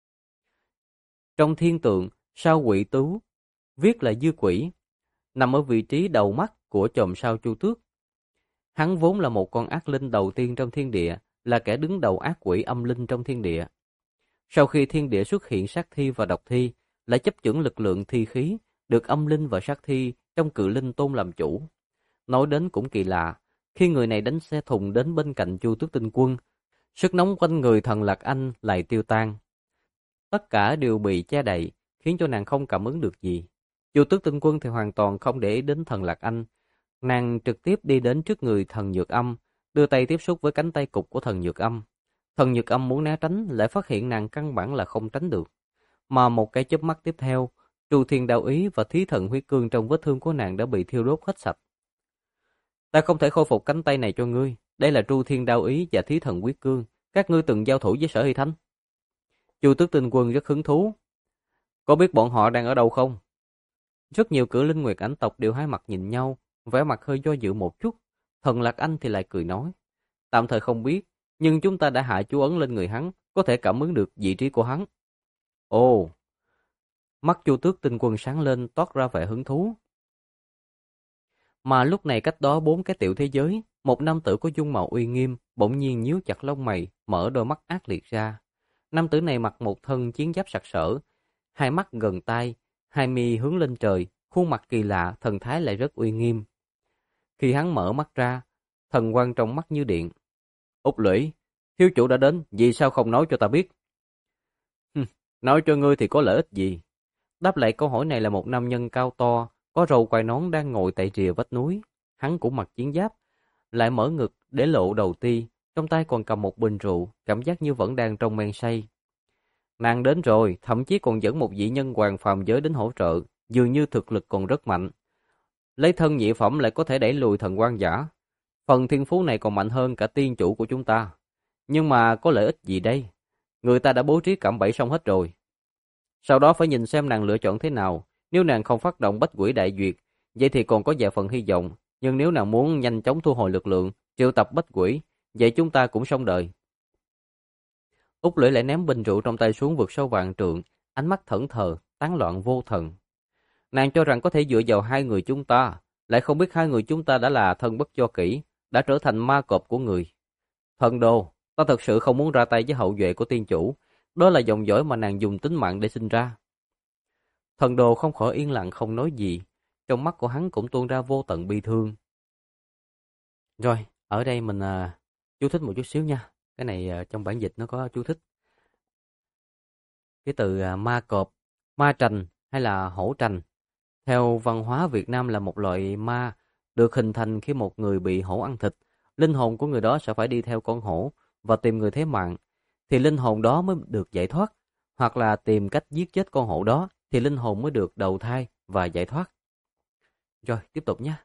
Trong thiên tượng, sao Quỷ Tú viết là Dư Quỷ, nằm ở vị trí đầu mắt của chòm sao Chu Tước. Hắn vốn là một con ác linh đầu tiên trong thiên địa, là kẻ đứng đầu ác quỷ âm linh trong thiên địa. Sau khi thiên địa xuất hiện sát thi và độc thi, lại chấp chưởng lực lượng thi khí, được âm linh và sát thi trong cự linh tôn làm chủ. Nói đến cũng kỳ lạ, khi người này đánh xe thùng đến bên cạnh Chu Tước Tinh Quân, sức nóng quanh người thần Lạc Anh lại tiêu tan. Tất cả đều bị che đậy, khiến cho nàng không cảm ứng được gì. Chu Tước Tinh Quân thì hoàn toàn không để ý đến thần Lạc Anh. Nàng trực tiếp đi đến trước người thần Nhược Âm, đưa tay tiếp xúc với cánh tay cụt của thần Nhược Âm. Thần Nhược Âm muốn né tránh, lại phát hiện nàng căn bản là không tránh được. Mà một cái chớp mắt tiếp theo, Tru Thiên Đao Ý và Thí Thần Huyết Cương trong vết thương của nàng đã bị thiêu đốt hết sạch. Ta không thể khôi phục cánh tay này cho ngươi. Đây là Tru Thiên Đao Ý và Thí Thần Huyết Cương. Các ngươi từng giao thủ với Sở Hy Thanh. Chu Tước Tinh Quân rất hứng thú. Có biết bọn họ đang ở đâu không? Rất nhiều cử linh nguyệt ảnh tộc đều hai mặt nhìn nhau, vẻ mặt hơi do dự một chút. Thần Lạc Anh thì lại cười nói. Tạm thời không biết, nhưng chúng ta đã hạ chú ấn lên người hắn, có thể cảm ứng được vị trí của hắn. Ồ! Mắt Chu Tước Tinh Quân sáng lên, toát ra vẻ hứng thú. Mà lúc này cách đó 4 cái tiểu thế giới, một nam tử có dung mạo uy nghiêm, bỗng nhiên nhíu chặt lông mày, mở đôi mắt ác liệt ra. Nam tử này mặc một thân chiến giáp sặc sỡ, hai mắt gần tai, hai mi hướng lên trời, khuôn mặt kỳ lạ, thần thái lại rất uy nghiêm. Khi hắn mở mắt ra, thần quang trong mắt như điện. Úc Lũy, thiếu chủ đã đến, vì sao không nói cho ta biết? Nói cho ngươi thì có lợi ích gì? Đáp lại câu hỏi này là một nam nhân cao to, có râu quai nón đang ngồi tại rìa vách núi. Hắn cũng mặc chiến giáp, lại mở ngực để lộ đầu ti, trong tay còn cầm một bình rượu, cảm giác như vẫn đang trong men say. Nàng đến rồi, thậm chí còn dẫn một vị nhân hoàng phàm giới đến hỗ trợ, dường như thực lực còn rất mạnh. Lấy thân nhị phẩm lại có thể đẩy lùi thần quan giả. Phần thiên phú này còn mạnh hơn cả tiên chủ của chúng ta. Nhưng mà có lợi ích gì đây? Người ta đã bố trí cạm bẫy xong hết rồi. Sau đó phải nhìn xem nàng lựa chọn thế nào. Nếu nàng không phát động bách quỷ đại duyệt, vậy thì còn có vài phần hy vọng. Nhưng nếu nàng muốn nhanh chóng thu hồi lực lượng, triệu tập bách quỷ, vậy chúng ta cũng xong đời. Úc Lưỡi lại ném bình rượu trong tay xuống vực sâu vạn trượng, ánh mắt thẫn thờ, tán loạn vô thần. Nàng cho rằng có thể dựa vào hai người chúng ta, lại không biết hai người chúng ta đã là thân bất do kỷ, đã trở thành ma cọp của người. Thần đồ, ta thật sự không muốn ra tay với hậu duệ của tiên chủ, đó là dòng dõi mà nàng dùng tính mạng để sinh ra. Thần đồ không khỏi yên lặng không nói gì, trong mắt của hắn cũng tuôn ra vô tận bi thương. Rồi, ở đây mình chú thích một chút xíu nha. Cái này trong bản dịch nó có chú thích. Cái từ ma cọp, ma trành hay là hổ trành. Theo văn hóa Việt Nam là một loại ma được hình thành khi một người bị hổ ăn thịt. Linh hồn của người đó sẽ phải đi theo con hổ và tìm người thế mạng, thì linh hồn đó mới được giải thoát. Hoặc là tìm cách giết chết con hổ đó, thì linh hồn mới được đầu thai và giải thoát. Rồi, tiếp tục nhé.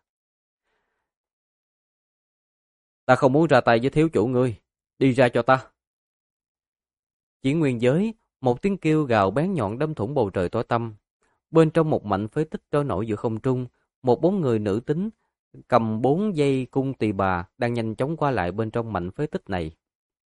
Ta không muốn ra tay với thiếu chủ ngươi. Đi ra cho ta. Chỉ nguyên giới, một tiếng kêu gào bén nhọn đâm thủng bầu trời tối tăm. Bên trong một mảnh phế tích trôi nổi giữa không trung, một bóng người nữ tính cầm 4 dây cung tỳ bà đang nhanh chóng qua lại bên trong mảnh phế tích này.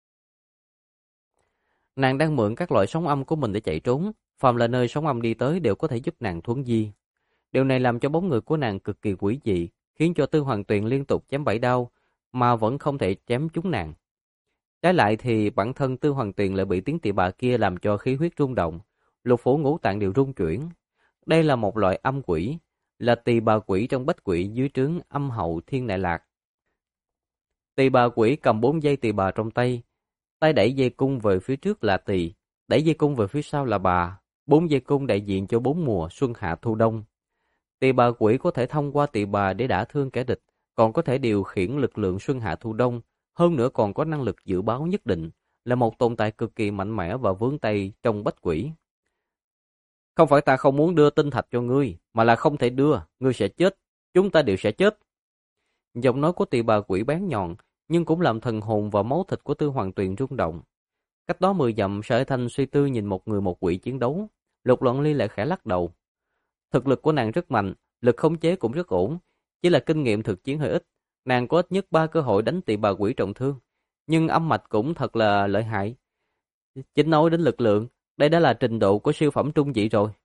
Nàng đang mượn các loại sóng âm của mình để chạy trốn, phàm là nơi sóng âm đi tới đều có thể giúp nàng thuấn di. Điều này làm cho bóng người của nàng cực kỳ quỷ dị, khiến cho Tư Hoàng Tuyền liên tục chém 7 đao mà vẫn không thể chém trúng nàng. Trái lại thì bản thân Tư Hoàng Tuyền lại bị tiếng tỳ bà kia làm cho khí huyết rung động, lục phủ ngũ tạng đều rung chuyển. Đây là một loại âm quỷ, là tỳ bà quỷ trong bách quỷ dưới trướng Âm Hậu Thiên Đại Lạc. Tỳ bà quỷ cầm 4 dây tỳ bà trong tay, tay đẩy dây cung về phía trước là tỳ, đẩy dây cung về phía sau là bà. 4 dây cung đại diện cho 4 mùa xuân hạ thu đông. Tỳ bà quỷ có thể thông qua tỳ bà để đả thương kẻ địch, còn có thể điều khiển lực lượng xuân hạ thu đông, hơn nữa còn có năng lực dự báo nhất định, là một tồn tại cực kỳ mạnh mẽ và vướng tay trong bách quỷ. Không phải ta không muốn đưa tinh thạch cho ngươi, mà là không thể đưa, ngươi sẽ chết, chúng ta đều sẽ chết. Giọng nói của tỳ bà quỷ bén nhọn, nhưng cũng làm thần hồn và máu thịt của Tư Hoàng Tuyền rung động. Cách đó 10 dặm, Sở Thanh suy tư nhìn một người một quỷ chiến đấu, Lục Loạn Ly lại khẽ lắc đầu. Thực lực của nàng rất mạnh, lực khống chế cũng rất ổn, chỉ là kinh nghiệm thực chiến hơi ít. Nàng có ít nhất 3 cơ hội đánh tỳ bà quỷ trọng thương, nhưng âm mạch cũng thật là lợi hại. Chính nói đến lực lượng, đây đã là trình độ của siêu phẩm trung dị rồi.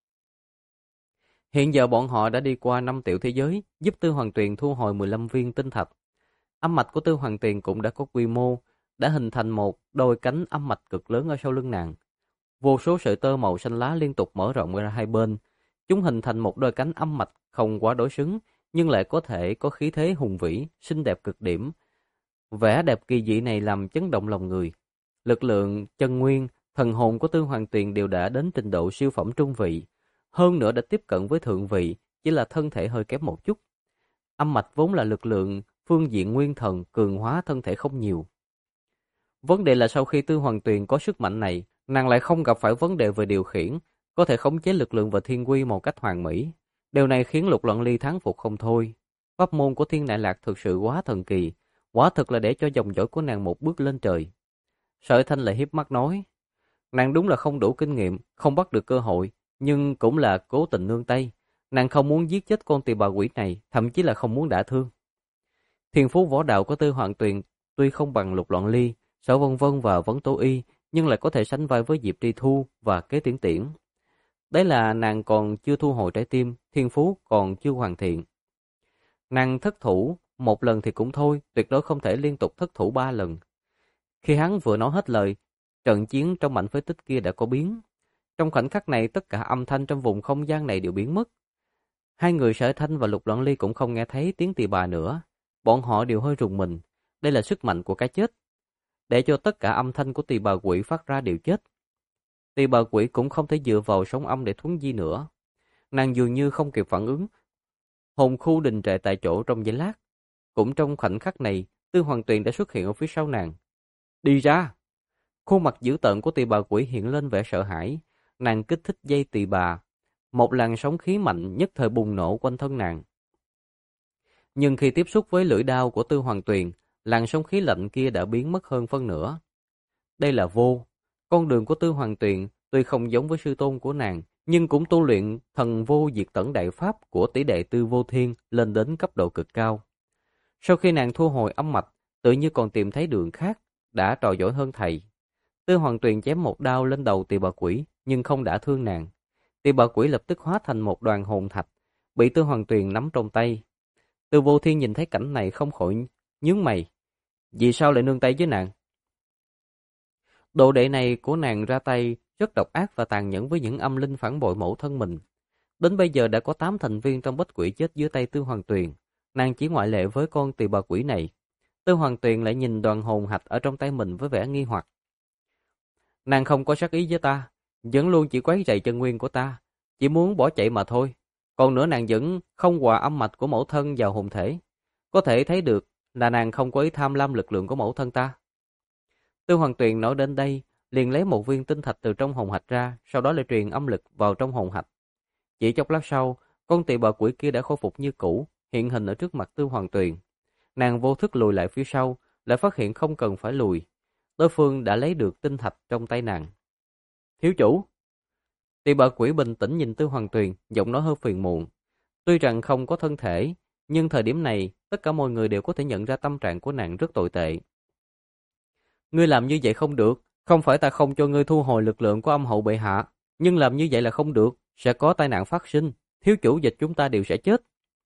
Hiện giờ bọn họ đã đi qua 5 tiểu thế giới, giúp Tư Hoàng Tuyền thu hồi 15 viên tinh thạch. Âm mạch của Tư Hoàng Tuyền cũng đã có quy mô, đã hình thành một đôi cánh âm mạch cực lớn ở sau lưng nàng. Vô số sợi tơ màu xanh lá liên tục mở rộng ra hai bên. Chúng hình thành một đôi cánh âm mạch không quá đối xứng, nhưng lại có thể có khí thế hùng vĩ, xinh đẹp cực điểm. Vẻ đẹp kỳ dị này làm chấn động lòng người. Lực lượng, chân nguyên, thần hồn của Tư Hoàng Tuyền đều đã đến trình độ siêu phẩm trung vị. Hơn nữa đã tiếp cận với thượng vị, chỉ là thân thể hơi kém một chút. Âm mạch vốn là lực lượng, phương diện nguyên thần cường hóa thân thể không nhiều. Vấn đề là sau khi Tư Hoàng Tuyền có sức mạnh này, nàng lại không gặp phải vấn đề về điều khiển, có thể khống chế lực lượng và thiên quy một cách hoàn mỹ. Điều này khiến Lục Loạn Ly thán phục không thôi. Pháp môn của Thiên Đại Lạc thực sự quá thần kỳ, quả thực là để cho dòng dõi của nàng một bước lên trời. Sở Thanh lại hiếp mắt nói, nàng đúng là không đủ kinh nghiệm, không bắt được cơ hội, nhưng cũng là cố tình nương tay. Nàng không muốn giết chết con tỳ bà quỷ này, thậm chí là không muốn đả thương. Thiên phú võ đạo của Tư Hoàng Tuyền tuy không bằng Lục Loạn Ly, Sở Vân Vân và Vấn Tố Y, nhưng lại có thể sánh vai với Diệp Tri Thu và Kế Tiễn Tiễn. Đấy là nàng còn chưa thu hồi trái tim, thiên phú còn chưa hoàn thiện. Nàng thất thủ một lần thì cũng thôi, tuyệt đối không thể liên tục thất thủ 3 lần. Khi hắn vừa nói hết lời, trận chiến trong mảnh phế tích kia đã có biến. Trong khoảnh khắc này, tất cả âm thanh trong vùng không gian này đều biến mất. Hai người Sở Thanh và Lục Loạn Ly cũng không nghe thấy tiếng tỳ bà nữa. Bọn họ đều hơi rùng mình. Đây là sức mạnh của cái chết. Để cho tất cả âm thanh của tỳ bà quỷ phát ra đều chết. Tỳ bà quỷ cũng không thể dựa vào sóng âm để thuấn di nữa. Nàng dường như không kịp phản ứng. Hồn khu đình trệ tại chỗ trong giây lát. Cũng trong khoảnh khắc này, Tư Hoàng Tuyền đã xuất hiện ở phía sau nàng. Đi ra! Khuôn mặt dữ tợn của tỳ bà quỷ hiện lên vẻ sợ hãi. Nàng kích thích dây tỳ bà. Một làn sóng khí mạnh nhất thời bùng nổ quanh thân nàng. Nhưng khi tiếp xúc với lưỡi đao của Tư Hoàng Tuyền, làn sóng khí lạnh kia đã biến mất hơn phân nửa. Đây là vô. Con đường của Tư Hoàng Tuyền tuy không giống với sư tôn của nàng, nhưng cũng tu luyện thần vô diệt tẩn đại pháp của tỷ đệ Tư Vô Thiên lên đến cấp độ cực cao. Sau khi nàng thu hồi âm mạch, tự như còn tìm thấy đường khác, đã trò giỏi hơn thầy. Tư Hoàng Tuyền chém một đao lên đầu tỳ bà quỷ, nhưng không đả thương nàng. Tỳ bà quỷ lập tức hóa thành một đoàn hồn thạch, bị Tư Hoàng Tuyền nắm trong tay. Tư Vô Thiên nhìn thấy cảnh này không khỏi nhướng mày. Vì sao lại nương tay với nàng? Đồ đệ này của nàng ra tay rất độc ác và tàn nhẫn với những âm linh phản bội mẫu thân mình. Đến bây giờ đã có 8 thành viên trong bách quỷ chết dưới tay Tư Hoàng Tuyền. Nàng chỉ ngoại lệ với con tỳ bà quỷ này. Tư Hoàng Tuyền lại nhìn đoàn hồn hạch ở trong tay mình với vẻ nghi hoặc. Nàng không có sát ý với ta, vẫn luôn chỉ quấy rầy chân nguyên của ta, chỉ muốn bỏ chạy mà thôi. Còn nữa nàng vẫn không hòa âm mạch của mẫu thân vào hồn thể. Có thể thấy được là nàng không có ý tham lam lực lượng của mẫu thân ta. Tư Hoàng Tuyền nói đến đây, liền lấy một viên tinh thạch từ trong hồn hạch ra, sau đó lại truyền âm lực vào trong hồn hạch. Chỉ chốc lát sau, con tỳ bà quỷ kia đã khôi phục như cũ, hiện hình ở trước mặt Tư Hoàng Tuyền. Nàng vô thức lùi lại phía sau, lại phát hiện không cần phải lùi. Đối phương đã lấy được tinh thạch trong tay nàng. Thiếu chủ! Tỳ bà quỷ bình tĩnh nhìn Tư Hoàng Tuyền, giọng nói hơi phiền muộn. Tuy rằng không có thân thể, nhưng thời điểm này, tất cả mọi người đều có thể nhận ra tâm trạng của nàng rất tồi tệ. Ngươi làm như vậy không được, không phải ta không cho ngươi thu hồi lực lượng của âm hậu bệ hạ, nhưng làm như vậy là không được, sẽ có tai nạn phát sinh, thiếu chủ dịch chúng ta đều sẽ chết.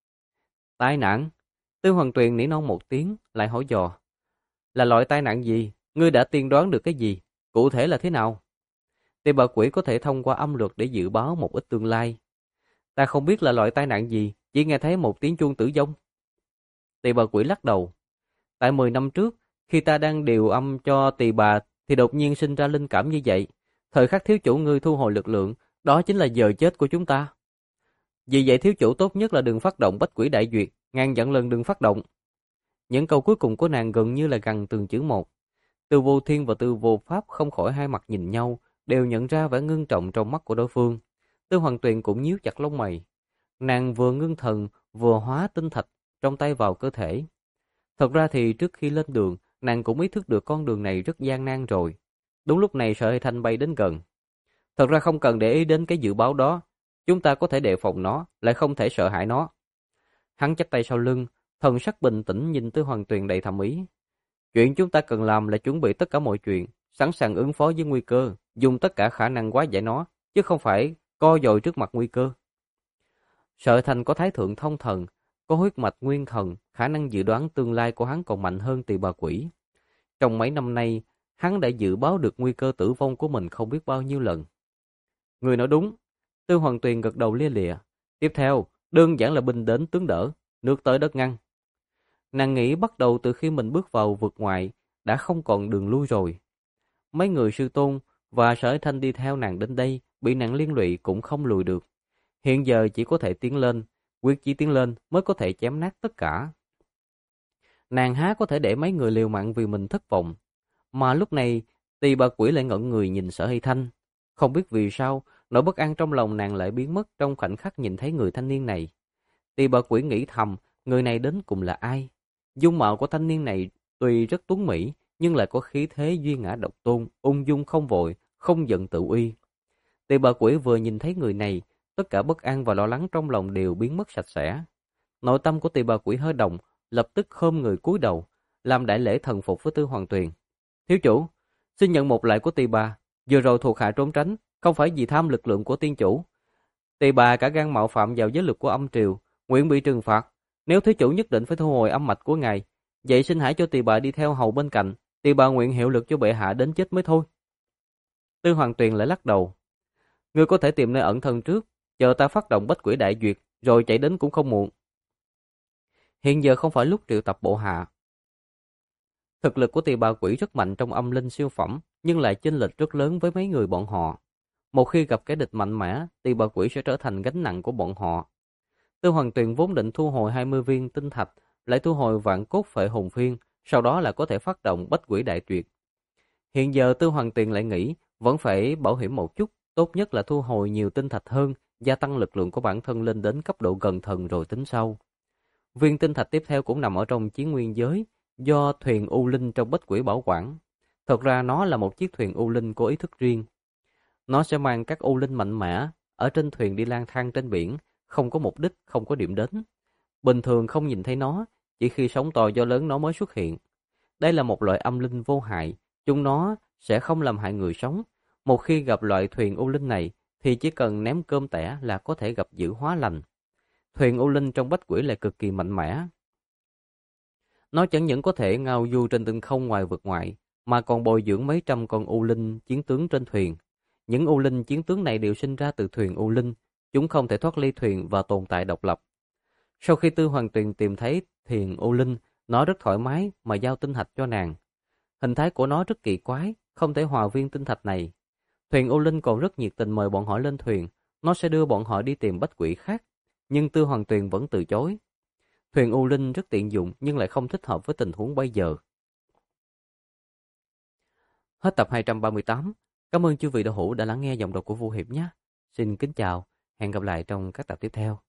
Tai nạn? Tư Hoàng Tuyền nỉ non một tiếng, lại hỏi dò. Là loại tai nạn gì? Ngươi đã tiên đoán được cái gì? Cụ thể là thế nào? Tỳ bà quỷ có thể thông qua âm luật để dự báo một ít tương lai. Ta không biết là loại tai nạn gì, chỉ nghe thấy một tiếng chuông tử vong. Tỳ bà quỷ lắc đầu. Tại 10 năm trước, khi ta đang điều âm cho tỳ bà thì đột nhiên sinh ra linh cảm như vậy. Thời khắc thiếu chủ ngươi thu hồi lực lượng, đó chính là giờ chết của chúng ta. Vì vậy thiếu chủ tốt nhất là đừng phát động bách quỷ đại duyệt, ngàn dặn lần đừng phát động. Những câu cuối cùng của nàng gần như là gằn từng chữ một. Từ Vô Thiên và Từ Vô Pháp không khỏi hai mặt nhìn nhau, đều nhận ra vẻ ngưng trọng trong mắt của đối phương. Tư Hoàng Tuyền cũng nhíu chặt lông mày. Nàng vừa ngưng thần, vừa hóa tinh thạch trong tay vào cơ thể. Thật ra thì trước khi lên đường, nàng cũng ý thức được con đường này rất gian nan rồi. Đúng lúc này Sở Hy Thanh bay đến gần. Thật ra không cần để ý đến cái dự báo đó. Chúng ta có thể đề phòng nó, lại không thể sợ hãi nó. Hắn chắp tay sau lưng, thần sắc bình tĩnh nhìn Tư Hoàng Tuyền đầy thầm ý. Chuyện chúng ta cần làm là chuẩn bị tất cả mọi chuyện, sẵn sàng ứng phó với nguy cơ, dùng tất cả khả năng hóa giải nó, chứ không phải co dồi trước mặt nguy cơ. Sở Thành có thái thượng thông thần, có huyết mạch nguyên thần, khả năng dự đoán tương lai của hắn còn mạnh hơn tỳ bà quỷ. Trong mấy năm nay, hắn đã dự báo được nguy cơ tử vong của mình không biết bao nhiêu lần. Người nói đúng, Tư Hoàng Tuyền gật đầu lia lịa. Tiếp theo, đơn giản là binh đến tướng đỡ, nước tới đất ngăn. Nàng nghĩ bắt đầu từ khi mình bước vào vực ngoại, đã không còn đường lui rồi. Mấy người sư tôn và Sở Thanh đi theo nàng đến đây, bị nàng liên lụy cũng không lùi được. Hiện giờ chỉ có thể tiến lên, quyết chí tiến lên mới có thể chém nát tất cả. Nàng há có thể để mấy người liều mạng vì mình thất vọng. Mà lúc này, tỳ bà quỷ lại ngẩn người nhìn Sở Hy Thanh. Không biết vì sao, nỗi bất an trong lòng nàng lại biến mất trong khoảnh khắc nhìn thấy người thanh niên này. Tỳ bà quỷ nghĩ thầm, người này đến cùng là ai? Dung mạo của thanh niên này tuy rất tuấn mỹ, nhưng lại có khí thế duy ngã độc tôn, ung dung không vội, không giận tự uy. Tỳ bà quỷ vừa nhìn thấy người này, tất cả bất an và lo lắng trong lòng đều biến mất sạch sẽ. Nội tâm của tỳ bà quỷ hơi động, lập tức khom người cúi đầu, làm đại lễ thần phục với Tư Hoàng Tuyền. Thiếu chủ, xin nhận một lạy của tỳ bà, vừa rồi thuộc hạ trốn tránh, không phải vì tham lực lượng của tiên chủ. Tỳ bà cả gan mạo phạm vào giới luật của âm triều, nguyện bị trừng phạt. Nếu thiếu chủ nhất định phải thu hồi âm mạch của ngài, vậy xin hãy cho tỳ bà đi theo hầu bên cạnh, tỳ bà nguyện hiệu lực cho bệ hạ đến chết mới thôi. Tư Hoàng Tuyền lại lắc đầu. Ngươi có thể tìm nơi ẩn thân trước, chờ ta phát động bách quỷ đại duyệt, rồi chạy đến cũng không muộn. Hiện giờ không phải lúc triệu tập bộ hạ. Thực lực của tỳ bà quỷ rất mạnh trong âm linh siêu phẩm, nhưng lại chênh lệch rất lớn với mấy người bọn họ. Một khi gặp kẻ địch mạnh mẽ, tỳ bà quỷ sẽ trở thành gánh nặng của bọn họ. Tư Hoàng Tuyền vốn định thu hồi 20 viên tinh thạch, lại thu hồi vạn cốt phệ hồn phiên, sau đó là có thể phát động bách quỷ đại tuyệt. Hiện giờ Tư Hoàng Tuyền lại nghĩ, vẫn phải bảo hiểm một chút, tốt nhất là thu hồi nhiều tinh thạch hơn, gia tăng lực lượng của bản thân lên đến cấp độ gần thần rồi tính sau. Viên tinh thạch tiếp theo cũng nằm ở trong chiến nguyên giới, do thuyền U Linh trong bách quỷ bảo quản. Thật ra nó là một chiếc thuyền U Linh có ý thức riêng. Nó sẽ mang các U Linh mạnh mẽ ở trên thuyền đi lang thang trên biển, không có mục đích, không có điểm đến. Bình thường không nhìn thấy nó, chỉ khi sóng to gió lớn nó mới xuất hiện. Đây là một loại âm linh vô hại, chúng nó sẽ không làm hại người sống. Một khi gặp loại thuyền U Linh này, thì chỉ cần ném cơm tẻ là có thể gặp dữ hóa lành. Thuyền U Linh trong bách quỷ lại cực kỳ mạnh mẽ. Nó chẳng những có thể ngao du trên tinh không ngoài vực ngoại, mà còn bồi dưỡng mấy trăm con U Linh chiến tướng trên thuyền. Những U Linh chiến tướng này đều sinh ra từ thuyền U Linh, chúng không thể thoát ly thuyền và tồn tại độc lập. Sau khi Tư Hoàng Tuyền tìm thấy thuyền U Linh, nó rất thoải mái mà giao tinh thạch cho nàng. Hình thái của nó rất kỳ quái, không thể hòa viên tinh thạch này. Thuyền U Linh còn rất nhiệt tình mời bọn họ lên thuyền, nó sẽ đưa bọn họ đi tìm bách quỷ khác, nhưng Tư Hoàng Tuyền vẫn từ chối. Thuyền U Linh rất tiện dụng nhưng lại không thích hợp với tình huống bây giờ. Hết tập 238. Cảm ơn chư vị đạo hữu đã lắng nghe giọng đọc của Vu Hiệp nhé. Xin kính chào, hẹn gặp lại trong các tập tiếp theo.